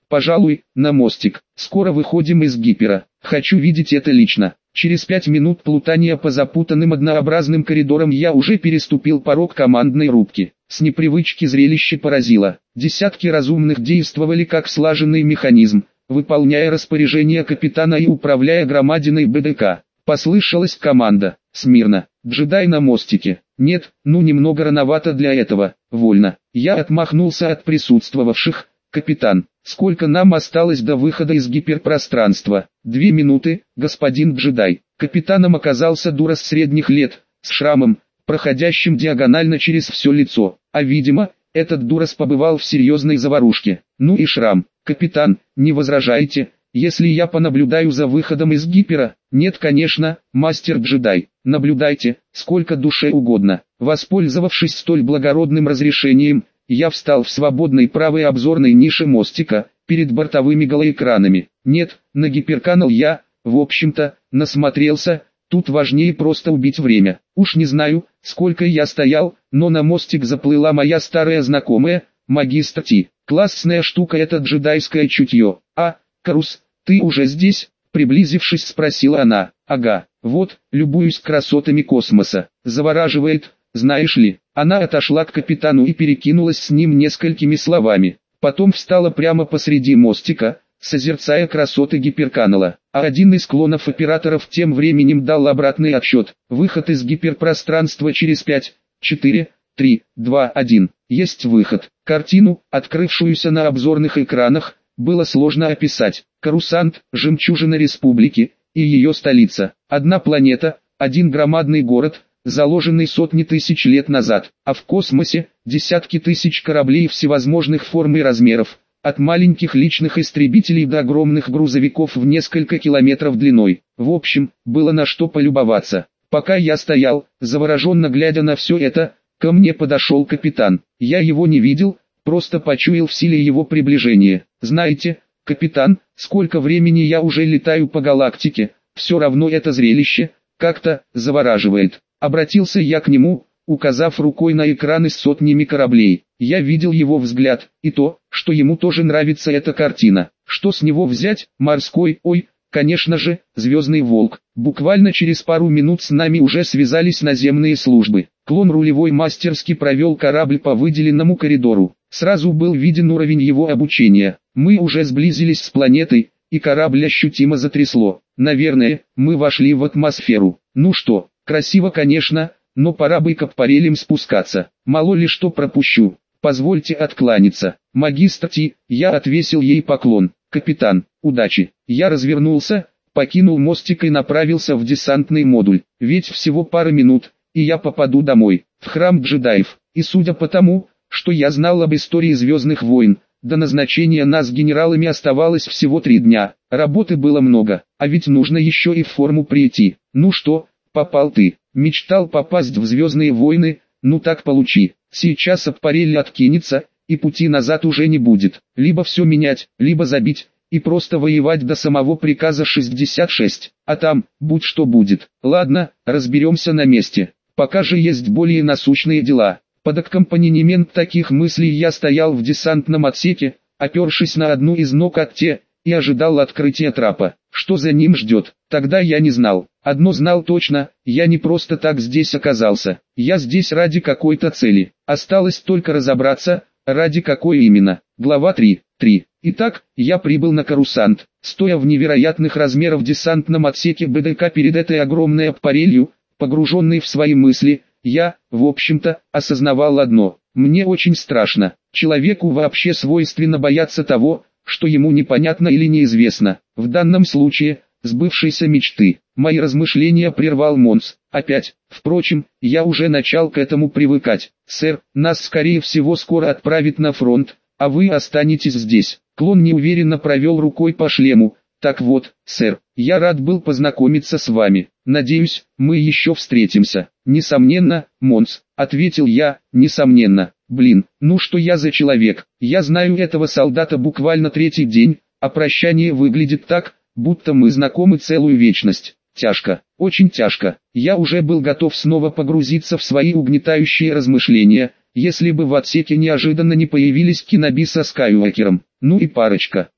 Пожалуй, на мостик. Скоро выходим из гипера. Хочу видеть это лично. Через пять минут плутания по запутанным однообразным коридорам я уже переступил порог командной рубки. С непривычки зрелище поразило. Десятки разумных действовали как слаженный механизм, выполняя распоряжения капитана и управляя громадиной БДК. Послышалась команда: «Смирно! Джедай на мостике!» «Нет, ну немного рановато для этого, вольно». Я отмахнулся от присутствовавших. «Капитан, сколько нам осталось до выхода из гиперпространства?» «Две минуты, господин джедай». Капитаном оказался дурас средних лет, с шрамом, проходящим диагонально через все лицо. А видимо, этот дурас побывал в серьезной заварушке. Ну и шрам. «Капитан, не возражаете, если я понаблюдаю за выходом из гипера?» «Нет, конечно, мастер-джедай, наблюдайте, сколько душе угодно». Воспользовавшись столь благородным разрешением, я встал в свободной правой обзорной нише мостика, перед бортовыми голоэкранами. Нет, на гиперканал я, в общем-то, насмотрелся, тут важнее просто убить время. Уж не знаю, сколько я стоял, но на мостик заплыла моя старая знакомая, магистр Ти. Классная штука это джедайское чутье. «А, Карус, ты уже здесь?» Приблизившись, спросила она. «Ага, вот, любуюсь красотами космоса. Завораживает, знаешь ли». Она отошла к капитану и перекинулась с ним несколькими словами. Потом встала прямо посреди мостика, созерцая красоты гиперканала. А один из клонов операторов тем временем дал обратный отсчет. Выход из гиперпространства через пять, четыре, три, два, один. Есть выход. Картину, открывшуюся на обзорных экранах, было сложно описать. Корусант, жемчужина республики, и ее столица. Одна планета, один громадный город, заложенный сотни тысяч лет назад. А в космосе, десятки тысяч кораблей всевозможных форм и размеров, от маленьких личных истребителей до огромных грузовиков в несколько километров длиной. В общем, было на что полюбоваться. Пока я стоял, завороженно глядя на все это, ко мне подошел капитан. Я его не видел, просто почуял в силе его приближения. «Знаете, капитан, сколько времени я уже летаю по галактике, все равно это зрелище как-то завораживает». Обратился я к нему, указав рукой на экраны с сотнями кораблей. Я видел его взгляд, и то, что ему тоже нравится эта картина. Что с него взять? Морской, ой, конечно же, Звездный Волк. Буквально через пару минут с нами уже связались наземные службы. Клон рулевой мастерски провел корабль по выделенному коридору. Сразу был виден уровень его обучения. Мы уже сблизились с планетой, и корабль ощутимо затрясло. Наверное, мы вошли в атмосферу. Ну что, красиво, конечно, но пора бы к парелям спускаться. Мало ли что пропущу. Позвольте откланяться. Магистр Ти, я отвесил ей поклон. Капитан, удачи. Я развернулся, покинул мостик и направился в десантный модуль. Ведь всего пара минут, и я попаду домой, в храм джедаев. И судя по тому, что я знал об истории Звездных войн, до назначения нас генералами оставалось всего три дня. Работы было много, а ведь нужно еще и в форму прийти. Ну что, попал ты. Мечтал попасть в Звездные войны, ну так получи. Сейчас аппарель откинется, и пути назад уже не будет. Либо все менять, либо забить, и просто воевать до самого приказа шестьдесят шесть. А там, будь что будет. Ладно, разберемся на месте. Пока же есть более насущные дела. Под аккомпанемент таких мыслей я стоял в десантном отсеке, опершись на одну из ног от те, и ожидал открытия трапа. Что за ним ждет, тогда я не знал. Одно знал точно, я не просто так здесь оказался. Я здесь ради какой-то цели. Осталось только разобраться, ради какой именно. Глава три. три. Итак, я прибыл на Корусант, стоя в невероятных размеров десантном отсеке БДК перед этой огромной аппарелью, погруженный в свои мысли. Я, в общем-то, осознавал одно. Мне очень страшно. Человеку вообще свойственно бояться того, что ему непонятно или неизвестно. В данном случае, сбывшейся мечты. Мои размышления прервал Монс. Опять. Впрочем, я уже начал к этому привыкать. «Сэр, нас скорее всего скоро отправят на фронт, а вы останетесь здесь». Клон неуверенно провел рукой по шлему. «Так вот, сэр, я рад был познакомиться с вами. Надеюсь, мы еще встретимся». «Несомненно, Монс», — ответил я, — «несомненно». Блин, ну что я за человек? Я знаю этого солдата буквально третий день, а прощание выглядит так, будто мы знакомы целую вечность. Тяжко, очень тяжко. Я уже был готов снова погрузиться в свои угнетающие размышления, если бы в отсеке неожиданно не появились Кеноби со Скайуокером. Ну и парочка.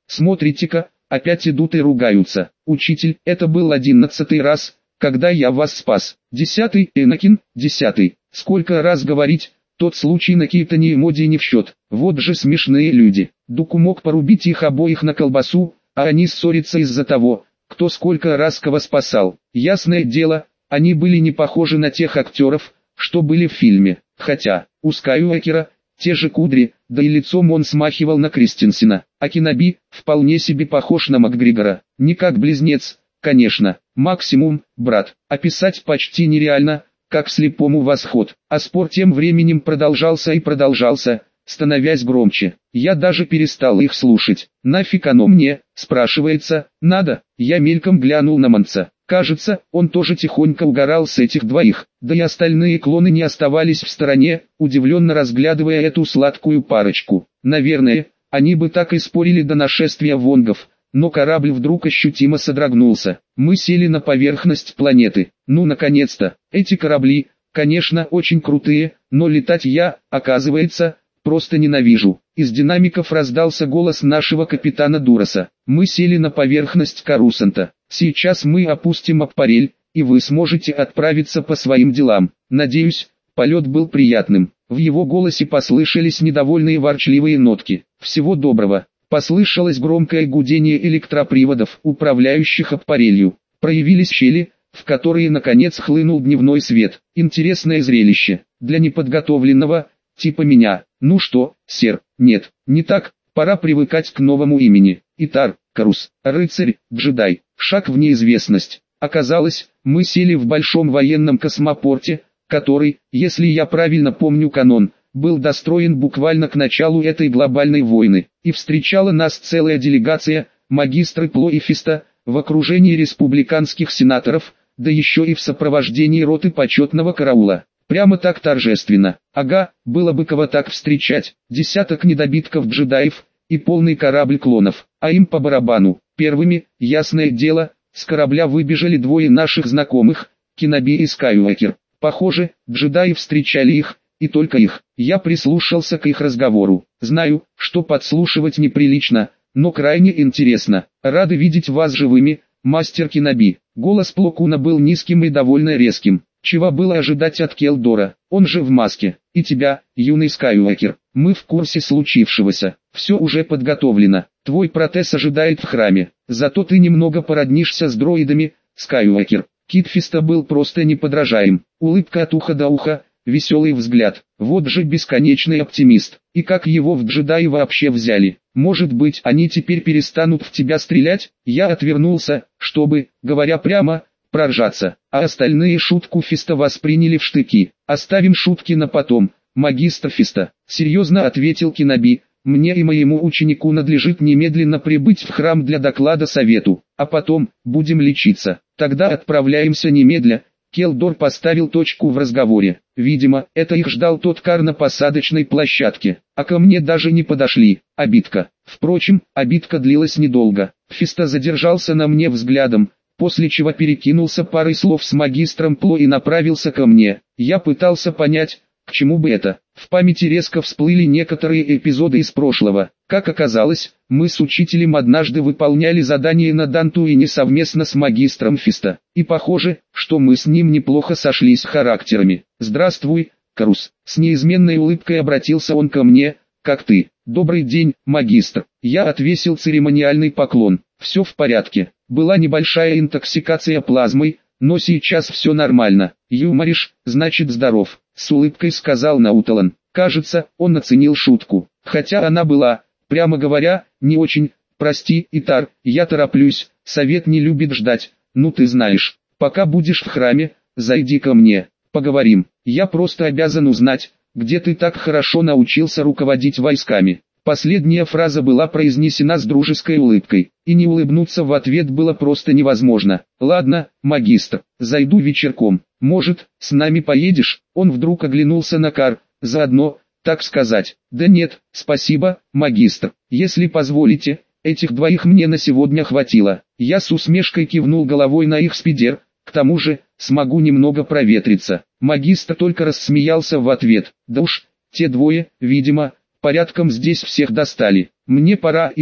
Смотрите-ка, опять идут и ругаются. Учитель, это был одиннадцатый раз, когда я вас спас. Десятый, Энакин, десятый. Сколько раз говорить, тот случай на Кейтоне и Моди не в счет. Вот же смешные люди. Дуку мог порубить их обоих на колбасу, а они ссорятся из-за того, кто сколько раз кого спасал. Ясное дело, они были не похожи на тех актеров, что были в фильме. Хотя, у Скайуокера, те же кудри, да и лицом он смахивал на Кристенсена. А Киноби, вполне себе похож на Макгрегора. Не как близнец, конечно, максимум, брат. Описать почти нереально, как слепому восход. А спор тем временем продолжался и продолжался, становясь громче. Я даже перестал их слушать. Нафиг оно мне, спрашивается, надо? Я мельком глянул на Манца. Кажется, он тоже тихонько угорал с этих двоих, да и остальные клоны не оставались в стороне, удивленно разглядывая эту сладкую парочку. Наверное, они бы так и спорили до нашествия вонгов, но корабль вдруг ощутимо содрогнулся. Мы сели на поверхность планеты. Ну наконец-то, эти корабли, конечно, очень крутые, но летать я, оказывается, просто ненавижу. Из динамиков раздался голос нашего капитана Дураса. Мы сели на поверхность Карусанта. Сейчас мы опустим аппарель, и вы сможете отправиться по своим делам. Надеюсь, полет был приятным. В его голосе послышались недовольные ворчливые нотки. Всего доброго. Послышалось громкое гудение электроприводов, управляющих аппарелью. Проявились щели, в которые наконец хлынул дневной свет. Интересное зрелище. Для неподготовленного, типа меня. Ну что, сэр, нет, не так, пора привыкать к новому имени. Итар, Карус, рыцарь, джедай, шаг в неизвестность. Оказалось, мы сели в большом военном космопорте, который, если я правильно помню канон, был достроен буквально к началу этой глобальной войны. И встречала нас целая делегация, магистры Пло и Фиста, в окружении республиканских сенаторов, да еще и в сопровождении роты почетного караула. Прямо так торжественно. Ага, было бы кого так встречать. Десяток недобитков джедаев и полный корабль клонов. А им по барабану. Первыми, ясное дело, с корабля выбежали двое наших знакомых, Киноби и Скайуокер. Похоже, джедаи встречали их, и только их. Я прислушался к их разговору. Знаю, что подслушивать неприлично, но крайне интересно. Рады видеть вас живыми, мастер Киноби. Голос Пло Куна был низким и довольно резким. Чего было ожидать от Келдора? Он же в маске. И тебя, юный Скайуокер. Мы в курсе случившегося. Все уже подготовлено. Твой протез ожидает в храме. Зато ты немного породнишься с дроидами, Скайуокер. Кит Фиста был просто неподражаем. Улыбка от уха до уха, веселый взгляд. Вот же бесконечный оптимист. И как его в джедаи вообще взяли? Может быть, они теперь перестанут в тебя стрелять? Я отвернулся, чтобы, говоря прямо, проржаться, а остальные шутку Фиста восприняли в штыки. Оставим шутки на потом, магистр Фиста, серьезно ответил Киноби, мне и моему ученику надлежит немедленно прибыть в храм для доклада совету, а потом, будем лечиться, тогда отправляемся немедля. Келдор поставил точку в разговоре. Видимо, это их ждал тот кар на посадочной площадке, а ко мне даже не подошли. Обидка. Впрочем, обидка длилась недолго. Фиста задержался на мне взглядом, после чего перекинулся парой слов с магистром Пло и направился ко мне. Я пытался понять, к чему бы это. В памяти резко всплыли некоторые эпизоды из прошлого. Как оказалось, мы с учителем однажды выполняли задание на Дантуине совместно с магистром Фиста. И похоже, что мы с ним неплохо сошлись характерами. «Здравствуй, Карус». С неизменной улыбкой обратился он ко мне. «Как ты?» «Добрый день, магистр». Я отвесил церемониальный поклон. «Все в порядке. Была небольшая интоксикация плазмой, но сейчас все нормально. Юморишь, значит здоров», — с улыбкой сказал Науталан. Кажется, он оценил шутку. Хотя она была, прямо говоря, не очень. «Прости, Итар, я тороплюсь, совет не любит ждать. Ну ты знаешь, пока будешь в храме, зайди ко мне, поговорим. Я просто обязан узнать, где ты так хорошо научился руководить войсками». Последняя фраза была произнесена с дружеской улыбкой, и не улыбнуться в ответ было просто невозможно. «Ладно, магистр, зайду вечерком. Может, с нами поедешь?» Он вдруг оглянулся на Кар, заодно, так сказать. «Да нет, спасибо, магистр. Если позволите, этих двоих мне на сегодня хватило». Я с усмешкой кивнул головой на их спидер, к тому же, смогу немного проветриться. Магистр только рассмеялся в ответ. «Да уж, те двое, видимо, порядком здесь всех достали. Мне пора, Итар».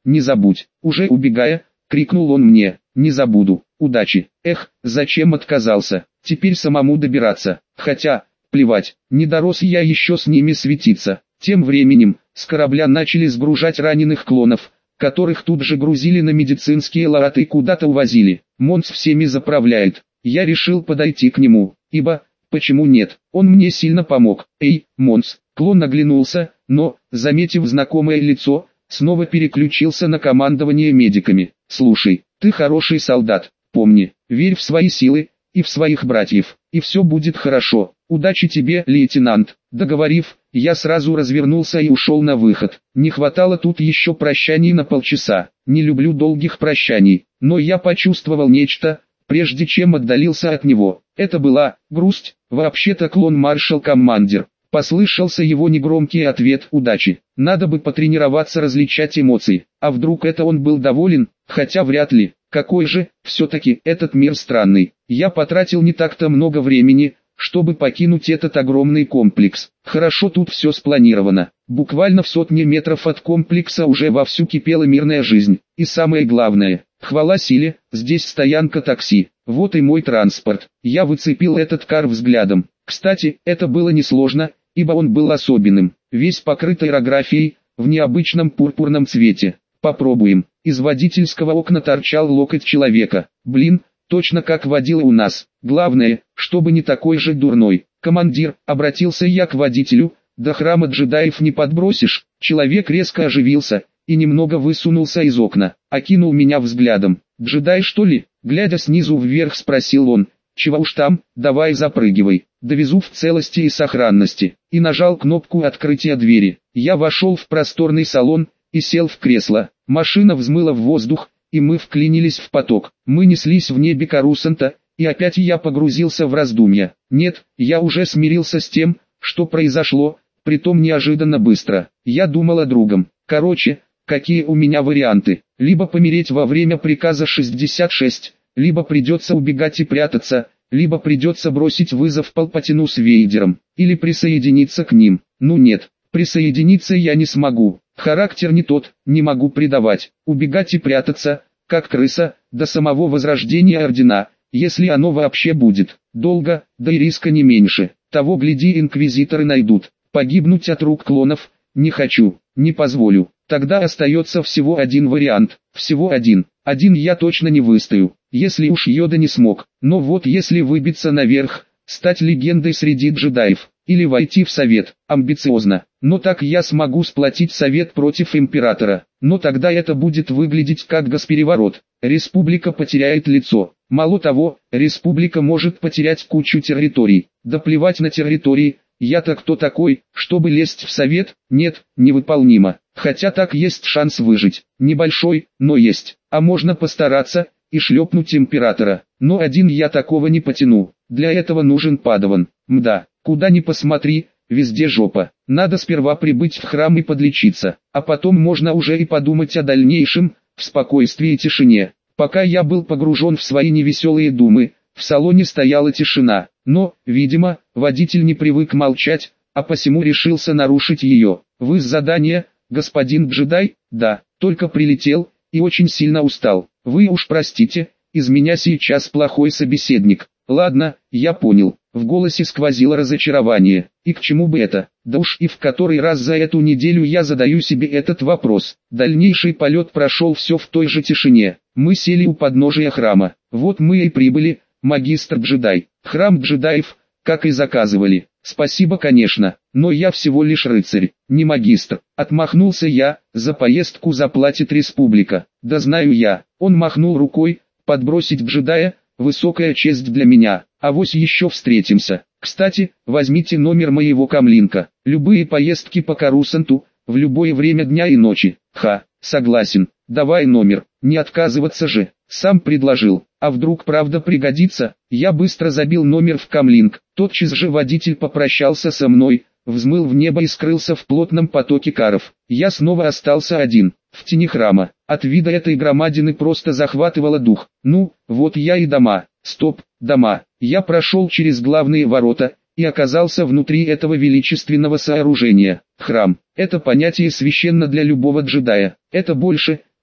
не забудь. Уже убегая, крикнул он мне, не забуду, удачи. Эх, зачем отказался, теперь самому добираться, хотя, плевать, не дорос я еще с ними светиться. Тем временем, с корабля начали сгружать раненых клонов, которых тут же грузили на медицинские лараты и куда-то увозили. Монс всеми заправляет. Я решил подойти к нему, ибо, почему нет, он мне сильно помог. Эй, Монс, клон оглянулся, но, заметив знакомое лицо, снова переключился на командование медиками. Слушай, ты хороший солдат, помни, верь в свои силы, и в своих братьев, и все будет хорошо. Удачи тебе, лейтенант. Договорив, я сразу развернулся и ушел на выход. Не хватало тут еще прощаний на полчаса. Не люблю долгих прощаний, но я почувствовал нечто, прежде чем отдалился от него. Это была грусть, вообще-то клон-маршал-командир. Послышался его негромкий ответ: удачи. Надо бы потренироваться различать эмоции. А вдруг это он был доволен, хотя вряд ли. Какой же, все-таки, этот мир странный. Я потратил не так-то много времени, чтобы покинуть этот огромный комплекс. Хорошо тут все спланировано. Буквально в сотне метров от комплекса уже вовсю кипела мирная жизнь. И самое главное, хвала силе, здесь стоянка такси. Вот и мой транспорт. Я выцепил этот кар взглядом. Кстати, это было несложно, ибо он был особенным. Весь покрыт аэрографией, в необычном пурпурном цвете. Попробуем. Из водительского окна торчал локоть человека. Блин, точно как водила у нас. Главное, чтобы не такой же дурной. Командир, обратился я к водителю, до храма джедаев не подбросишь? Человек резко оживился и немного высунулся из окна, окинул меня взглядом. Джедай что ли? Глядя снизу вверх, спросил он. Чего уж там, давай запрыгивай, довезу в целости и сохранности. И нажал кнопку открытия двери. Я вошел в просторный салон и сел в кресло. Машина взмыла в воздух, и мы вклинились в поток. Мы неслись в небе Корусанта, и опять я погрузился в раздумья. Нет, я уже смирился с тем, что произошло, притом неожиданно быстро. Я думал о другом. Короче, какие у меня варианты? Либо помереть во время приказа шестьдесят шесть, либо придется убегать и прятаться, либо придется бросить вызов Палпатину с Вейдером, или присоединиться к ним. Ну нет, присоединиться я не смогу. Характер не тот, не могу предавать, убегать и прятаться, как крыса, до самого возрождения Ордена, если оно вообще будет. Долго, да и риска не меньше. Того гляди, инквизиторы найдут. Погибнуть от рук клонов не хочу, не позволю. Тогда остается всего один вариант, всего один. Один я точно не выстою, если уж Йода не смог. Но вот если выбиться наверх, стать легендой среди джедаев, или войти в совет, амбициозно. Но так я смогу сплотить совет против императора. Но тогда это будет выглядеть как госпереворот. Республика потеряет лицо. Мало того, республика может потерять кучу территорий. Да плевать на территории, я-то кто такой, чтобы лезть в совет? Нет, невыполнимо. Хотя так есть шанс выжить. Небольшой, но есть. А можно постараться и шлепнуть императора. Но один я такого не потяну. Для этого нужен падаван. Мда, куда ни посмотри, везде жопа. Надо сперва прибыть в храм и подлечиться, а потом можно уже и подумать о дальнейшем, в спокойствии и тишине. Пока я был погружен в свои невеселые думы, в салоне стояла тишина. Но, видимо, водитель не привык молчать, а посему решился нарушить ее. Вы с задания, господин джедай? Да, только прилетел, и очень сильно устал. Вы уж простите, из меня сейчас плохой собеседник. Ладно, я понял. В голосе сквозило разочарование. И к чему бы это? Да уж и в который раз за эту неделю я задаю себе этот вопрос. Дальнейший полет прошел все в той же тишине. Мы сели у подножия храма. Вот мы и прибыли, магистр джедай. Храм джедаев, как и заказывали. Спасибо, конечно, но я всего лишь рыцарь, не магистр. Отмахнулся я, за поездку заплатит республика. Да знаю я. Он махнул рукой, подбросить джедая, высокая честь для меня. Авось еще встретимся. Кстати, возьмите номер моего камлинка. Любые поездки по Корусанту, в любое время дня и ночи. Ха, согласен. Давай номер, не отказываться же. Сам предложил. А вдруг правда пригодится? Я быстро забил номер в камлинг. Тотчас же водитель попрощался со мной, взмыл в небо и скрылся в плотном потоке каров. Я снова остался один, в тени храма. От вида этой громадины просто захватывало дух. Ну, вот я и дома. Стоп, дома. Я прошел через главные ворота и оказался внутри этого величественного сооружения. Храм. Это понятие священно для любого джедая. Это больше,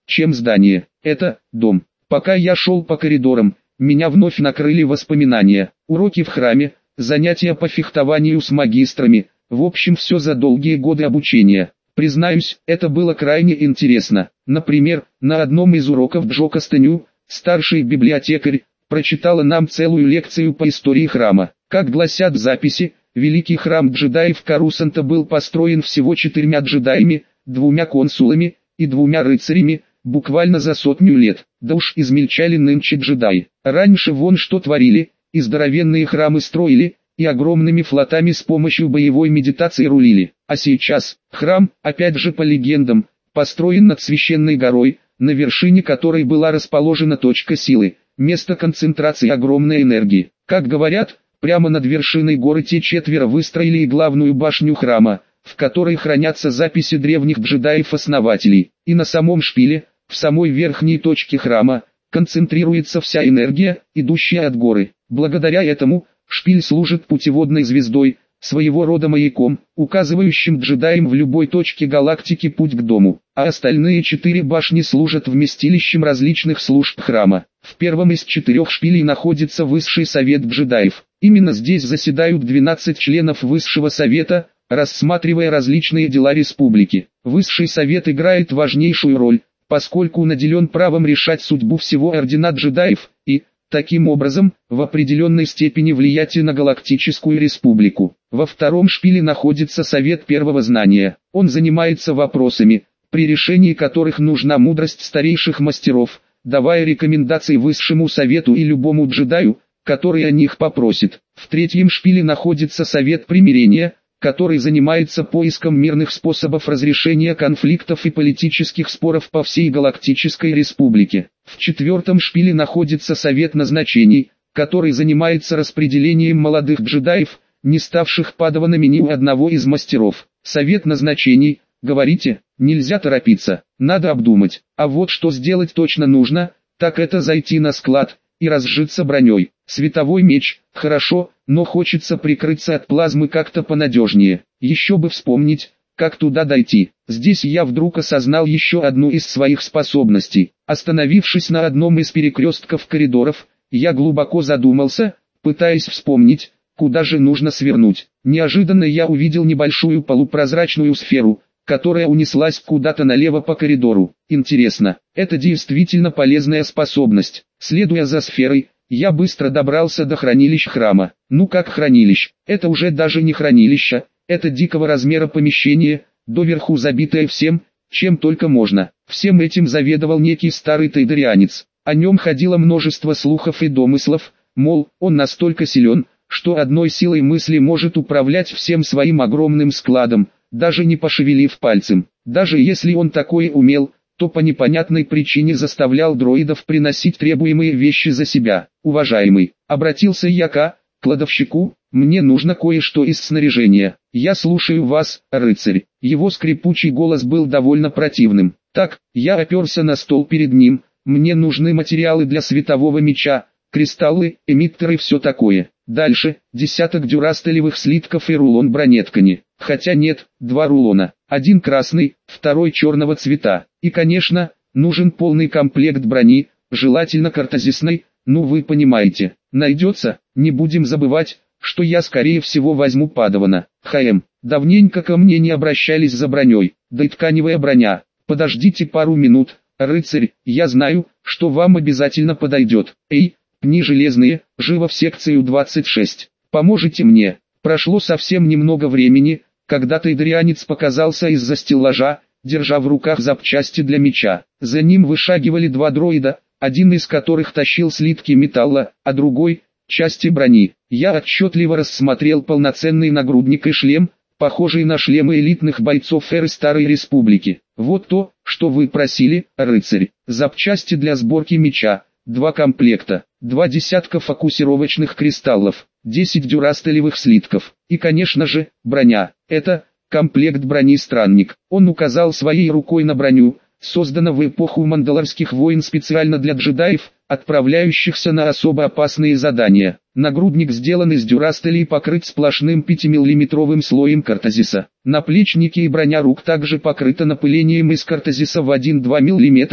чем здание. Это дом. Пока я шел по коридорам, меня вновь накрыли воспоминания. Уроки в храме, занятия по фехтованию с магистрами, в общем все за долгие годы обучения. Признаюсь, это было крайне интересно. Например, на одном из уроков Джо Кастаню, старший библиотекарь, прочитала нам целую лекцию по истории храма. Как гласят записи, великий храм джедаев Корусанта был построен всего четырьмя джедаями, двумя консулами и двумя рыцарями, буквально за сотню лет. Да уж измельчали нынче джедаи. Раньше вон что творили, и здоровенные храмы строили, и огромными флотами с помощью боевой медитации рулили. А сейчас, храм, опять же по легендам, построен над священной горой, на вершине которой была расположена точка силы, место концентрации огромной энергии. Как говорят, прямо над вершиной горы те четверо выстроили и главную башню храма, в которой хранятся записи древних джедаев-основателей. И на самом шпиле, в самой верхней точке храма, концентрируется вся энергия, идущая от горы. Благодаря этому, шпиль служит путеводной звездой, своего рода маяком, указывающим джедаям в любой точке галактики путь к дому, а остальные четыре башни служат вместилищем различных служб храма. В первом из четырех шпилей находится Высший Совет джедаев. Именно здесь заседают двенадцать членов Высшего Совета, рассматривая различные дела республики. Высший Совет играет важнейшую роль, поскольку наделен правом решать судьбу всего ордена джедаев и, таким образом, в определенной степени влиять на галактическую республику. Во втором шпиле находится Совет Первого Знания. Он занимается вопросами, при решении которых нужна мудрость старейших мастеров, давая рекомендации Высшему Совету и любому джедаю, который о них попросит. В третьем шпиле находится Совет Примирения, который занимается поиском мирных способов разрешения конфликтов и политических споров по всей галактической республике. В четвертом шпиле находится Совет Назначений, который занимается распределением молодых джедаев, не ставших падаванами ни у одного из мастеров. Совет Назначений, говорите, нельзя торопиться, надо обдумать. А вот что сделать точно нужно, так это зайти на склад и разжиться броней. Световой меч, хорошо, но хочется прикрыться от плазмы как-то понадежнее. Еще бы вспомнить, как туда дойти. Здесь я вдруг осознал еще одну из своих способностей. Остановившись на одном из перекрестков коридоров, я глубоко задумался, пытаясь вспомнить, куда же нужно свернуть. Неожиданно я увидел небольшую полупрозрачную сферу, которая унеслась куда-то налево по коридору. Интересно, это действительно полезная способность. Следуя за сферой, я быстро добрался до хранилищ храма. Ну как хранилищ, это уже даже не хранилище, это дикого размера помещение, доверху забитое всем, чем только можно. Всем этим заведовал некий старый тайдерианец. О нем ходило множество слухов и домыслов, мол, он настолько силен, что одной силой мысли может управлять всем своим огромным складом, даже не пошевелив пальцем. Даже если он такое умел, то по непонятной причине заставлял дроидов приносить требуемые вещи за себя. «Уважаемый», — обратился я к кладовщику, — «мне нужно кое-что из снаряжения». «Я слушаю вас, рыцарь». Его скрипучий голос был довольно противным. «Так, я оперся на стол перед ним, мне нужны материалы для светового меча, кристаллы, эмиттеры и все такое. Дальше, десяток дюрастелевых слитков и рулон бронеткани. Хотя нет, два рулона. Один красный, второй черного цвета. И конечно, нужен полный комплект брони, желательно картезисной, ну вы понимаете. Найдется, не будем забывать, что я скорее всего возьму падавана. ХМ, давненько ко мне не обращались за броней, да и тканевая броня. Подождите пару минут, рыцарь, я знаю, что вам обязательно подойдет. Эй, пни железные, живо в секцию двадцать шесть. Поможете мне? Прошло совсем немного времени, когда тайдерианец показался из-за стеллажа, держа в руках запчасти для меча. За ним вышагивали два дроида, один из которых тащил слитки металла, а другой — части брони. Я отчетливо рассмотрел полноценный нагрудник и шлем, похожий на шлемы элитных бойцов эры Старой Республики. Вот то, что вы просили, рыцарь. Запчасти для сборки меча, два комплекта, два десятка фокусировочных кристаллов, десять дюрастелевых слитков. И конечно же, броня. Это комплект брони Странник. Он указал своей рукой на броню, создана в эпоху мандалорских войн специально для джедаев, отправляющихся на особо опасные задания. Нагрудник сделан из дюрастелей и покрыт сплошным пятимиллиметровым слоем картезиса. Наплечники и броня рук также покрыта напылением из картезиса в один-два миллиметра,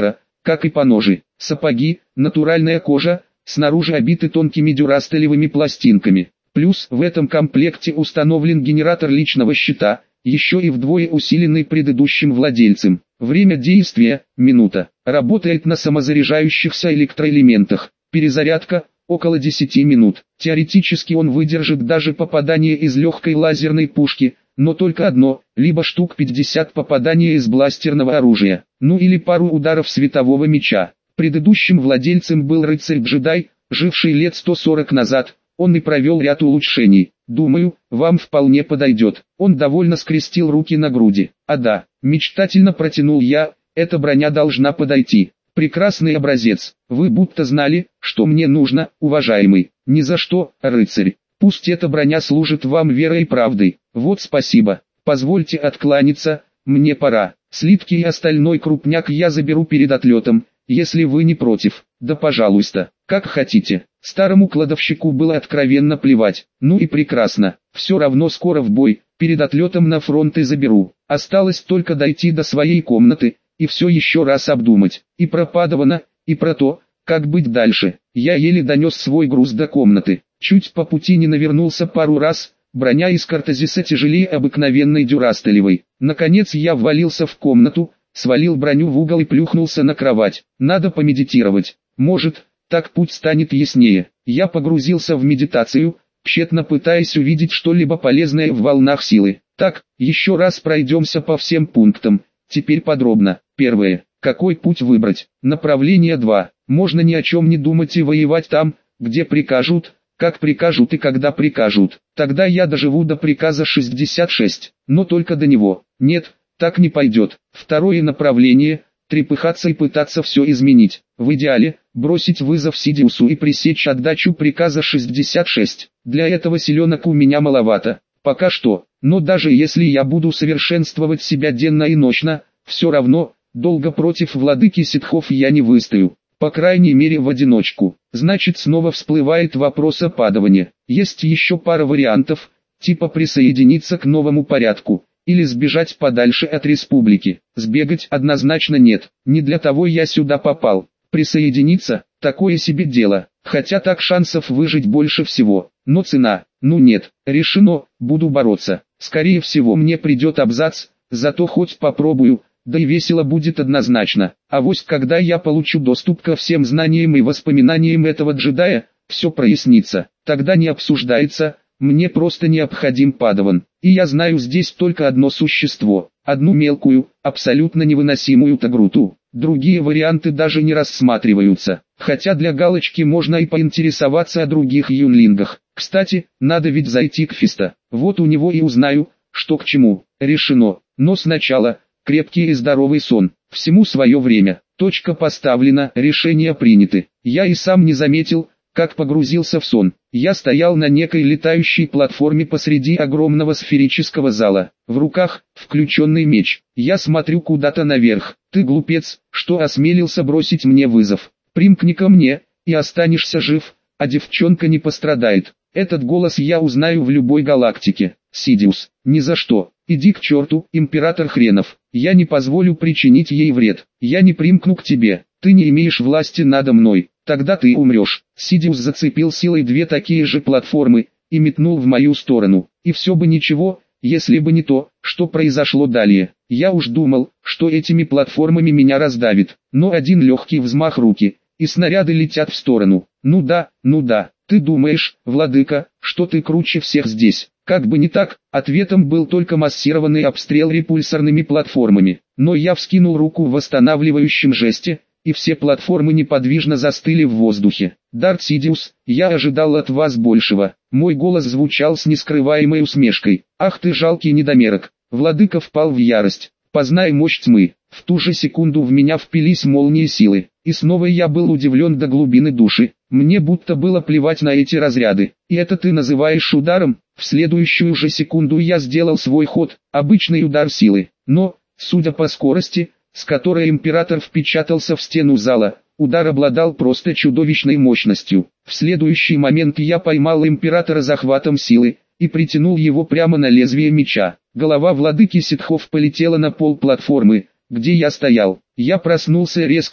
как и поножи. Сапоги, натуральная кожа, снаружи обиты тонкими дюрастелевыми пластинками. Плюс в этом комплекте установлен генератор личного щита, еще и вдвое усиленный предыдущим владельцем. Время действия – минута. Работает на самозаряжающихся электроэлементах. Перезарядка – около десяти минут. Теоретически он выдержит даже попадание из легкой лазерной пушки, но только одно, либо штук пятьдесят попадания из бластерного оружия, ну или пару ударов светового меча. Предыдущим владельцем был рыцарь-джедай, живший лет сто сорок назад. Он и провел ряд улучшений. Думаю, вам вполне подойдет. Он довольно скрестил руки на груди. А да, мечтательно протянул я, эта броня должна подойти. Прекрасный образец. Вы будто знали, что мне нужно, уважаемый. Ни за что, рыцарь. Пусть эта броня служит вам верой и правдой. Вот спасибо. Позвольте откланяться, мне пора. Слитки и остальной крупняк я заберу перед отлетом, если вы не против. Да пожалуйста, как хотите. Старому кладовщику было откровенно плевать. Ну и прекрасно. Все равно скоро в бой, перед отлетом на фронт и заберу. Осталось только дойти до своей комнаты, и все еще раз обдумать. И про Падавана, и про то, как быть дальше. Я еле донес свой груз до комнаты. Чуть по пути не навернулся пару раз. Броня из картезиса тяжелее обыкновенной дюрастелевой. Наконец я ввалился в комнату, свалил броню в угол и плюхнулся на кровать. Надо помедитировать. Может, так путь станет яснее. Я погрузился в медитацию, тщетно пытаясь увидеть что-либо полезное в волнах силы. Так, еще раз пройдемся по всем пунктам. Теперь подробно. Первое. Какой путь выбрать? Направление два. Можно ни о чем не думать и воевать там, где прикажут, как прикажут и когда прикажут. Тогда я доживу до приказа шестьдесят шесть, но только до него. Нет, так не пойдет. Второе направление – трепыхаться и пытаться все изменить. В идеале, бросить вызов Сидиусу и пресечь отдачу приказа шестьдесят шесть. Для этого силенок у меня маловато. Пока что, но даже если я буду совершенствовать себя денно и ночно, все равно, долго против владыки ситхов я не выстою. По крайней мере в одиночку. Значит, снова всплывает вопрос о падавании. Есть еще пара вариантов, типа присоединиться к новому порядку, или сбежать подальше от республики. Сбегать однозначно нет, не для того я сюда попал. Присоединиться – такое себе дело, хотя так шансов выжить больше всего. Но цена, ну нет, решено, буду бороться. Скорее всего мне придет абзац, зато хоть попробую. Да и весело будет однозначно. Авось когда я получу доступ ко всем знаниям и воспоминаниям этого джедая, все прояснится. Тогда не обсуждается, мне просто необходим Падаван. И я знаю здесь только одно существо. Одну мелкую, абсолютно невыносимую Тагруту. Другие варианты даже не рассматриваются. Хотя для галочки можно и поинтересоваться о других юнлингах. Кстати, надо ведь зайти к Фиста. Вот у него и узнаю, что к чему. Решено. Но сначала... Крепкий и здоровый сон. Всему свое время. Точка поставлена, решения приняты. Я и сам не заметил, как погрузился в сон. Я стоял на некой летающей платформе посреди огромного сферического зала. В руках включенный меч. Я смотрю куда-то наверх. Ты глупец, что осмелился бросить мне вызов. Примкни ко мне, и останешься жив, а девчонка не пострадает. Этот голос я узнаю в любой галактике. Сидиус, ни за что. Иди к черту, император хренов. Я не позволю причинить ей вред. Я не примкну к тебе. Ты не имеешь власти надо мной. Тогда ты умрешь. Сидиус зацепил силой две такие же платформы и метнул в мою сторону. И все бы ничего, если бы не то, что произошло далее. Я уж думал, что этими платформами меня раздавит. Но один легкий взмах руки, и снаряды летят в сторону. Ну да, ну да. Ты думаешь, владыка, что ты круче всех здесь? Как бы не так, ответом был только массированный обстрел репульсорными платформами. Но я вскинул руку в восстанавливающем жесте, и все платформы неподвижно застыли в воздухе. Дарт Сидиус, я ожидал от вас большего. Мой голос звучал с нескрываемой усмешкой. Ах ты жалкий недомерок. Владыка впал в ярость. Познай мощь тьмы. В ту же секунду в меня впились молнии силы. И снова я был удивлен до глубины души. Мне будто было плевать на эти разряды. И это ты называешь ударом? В следующую же секунду я сделал свой ход, обычный удар силы. Но, судя по скорости, с которой император впечатался в стену зала, удар обладал просто чудовищной мощностью. В следующий момент я поймал императора захватом силы и притянул его прямо на лезвие меча. Голова владыки ситхов полетела на пол платформы, где я стоял. Я проснулся резко,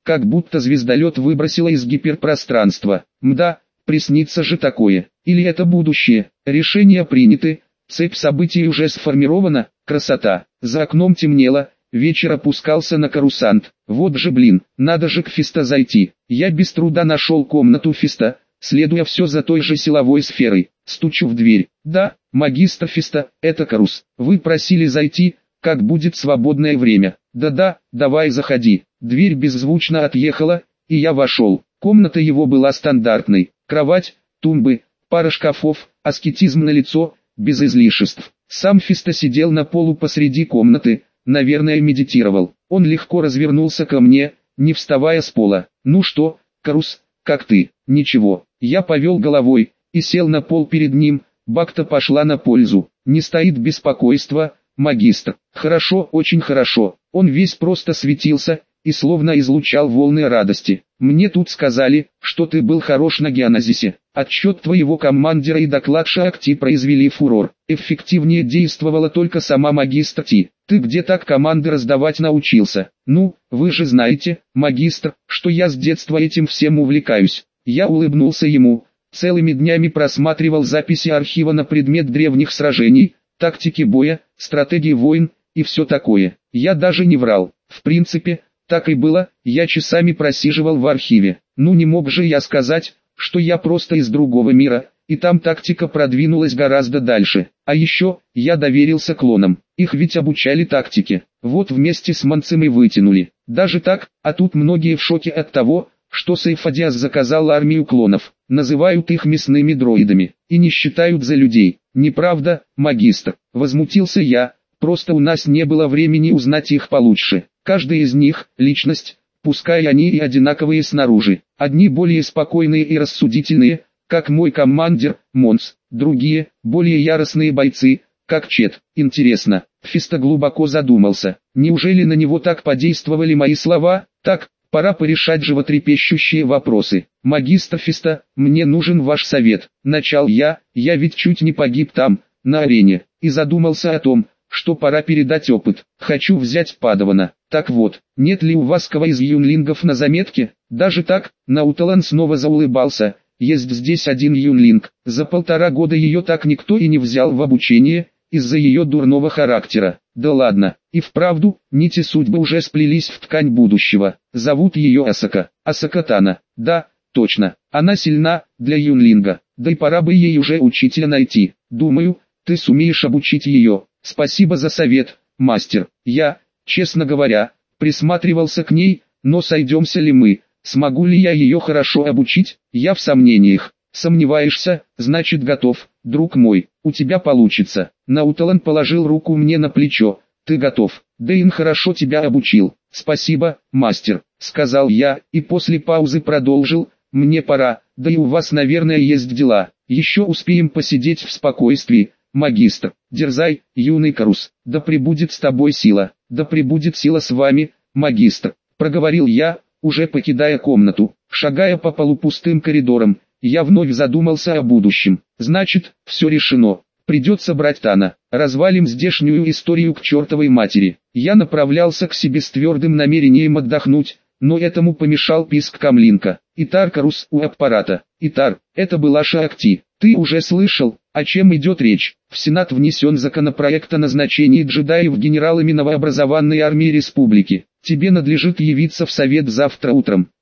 как будто звездолет выбросило из гиперпространства. Мда, приснится же такое. Или это будущее? Решения приняты, цепь событий уже сформирована, красота. За окном темнело, вечер опускался на корусант. Вот же блин, надо же к Фиста зайти. Я без труда нашел комнату Фиста, следуя все за той же силовой сферой. Стучу в дверь. Да, магистр Фиста, это Карус. Вы просили зайти, как будет свободное время. Да-да, давай заходи. Дверь беззвучно отъехала, и я вошел. Комната его была стандартной. Кровать, тумбы, пара шкафов, аскетизм на лицо, без излишеств. Сам Фиста сидел на полу посреди комнаты, наверное медитировал. Он легко развернулся ко мне, не вставая с пола. «Ну что, Карус, как ты?» «Ничего». Я повел головой и сел на пол перед ним. Бакта пошла на пользу. Не стоит беспокойства, магистр. Хорошо, очень хорошо. Он весь просто светился и словно излучал волны радости. Мне тут сказали, что ты был хорош на геонезисе. Отчет твоего командира и доклад Шаакти произвели фурор. Эффективнее действовала только сама магистр Ти. Ты где так команды раздавать научился? Ну, вы же знаете, магистр, что я с детства этим всем увлекаюсь. Я улыбнулся ему. Целыми днями просматривал записи архива на предмет древних сражений, тактики боя, стратегии войн и все такое. Я даже не врал. В принципе, так и было, я часами просиживал в архиве. Ну не мог же я сказать, что я просто из другого мира, и там тактика продвинулась гораздо дальше. А еще, я доверился клонам, их ведь обучали тактике. Вот вместе с Манцем и вытянули. Даже так, а тут многие в шоке от того, что Сайфадиас заказал армию клонов, называют их мясными дроидами, и не считают за людей. Неправда, магистр, возмутился я, просто у нас не было времени узнать их получше. Каждый из них – личность, пускай они и одинаковые снаружи. Одни более спокойные и рассудительные, как мой командир, Монс, другие – более яростные бойцы, как Чет. Интересно, Фиста глубоко задумался, неужели на него так подействовали мои слова? Так, пора порешать животрепещущие вопросы. Магистр Фиста, мне нужен ваш совет. Начал я, я ведь чуть не погиб там, на арене, и задумался о том, что пора передать опыт. Хочу взять Падавана. Так вот, нет ли у вас кого из юнлингов на заметке? Даже так, Науталан снова заулыбался. Есть здесь один юнлинг. За полтора года ее так никто и не взял в обучение, из-за ее дурного характера. Да ладно, и вправду, нити судьбы уже сплелись в ткань будущего. Зовут ее Асака. Асака Тана. Да, точно, она сильна, для юнлинга. Да и пора бы ей уже учителя найти. Думаю, ты сумеешь обучить ее. Спасибо за совет, мастер. Я, честно говоря, присматривался к ней, но сойдемся ли мы? Смогу ли я ее хорошо обучить? Я в сомнениях. Сомневаешься, значит готов, друг мой, у тебя получится. Науталан положил руку мне на плечо. Ты готов. Дэйн хорошо тебя обучил. Спасибо, мастер, сказал я, и после паузы продолжил. Мне пора, да и у вас, наверное, есть дела. Еще успеем посидеть в спокойствии, магистр. Дерзай, юный Карус. Да пребудет с тобой сила. Да пребудет сила с вами, магистр, проговорил я, уже покидая комнату. Шагая по полупустым коридорам, я вновь задумался о будущем. Значит, все решено. Придется брать Тана. Развалим здешнюю историю к чертовой матери. Я направлялся к себе с твердым намерением отдохнуть, но этому помешал писк Камлинка. Итар Карус у аппарата. Итар, это была Шаакти. Ты уже слышал, о чем идет речь? В Сенат внесен законопроект о назначении джедаев генералами новообразованной армии республики. Тебе надлежит явиться в совет завтра утром.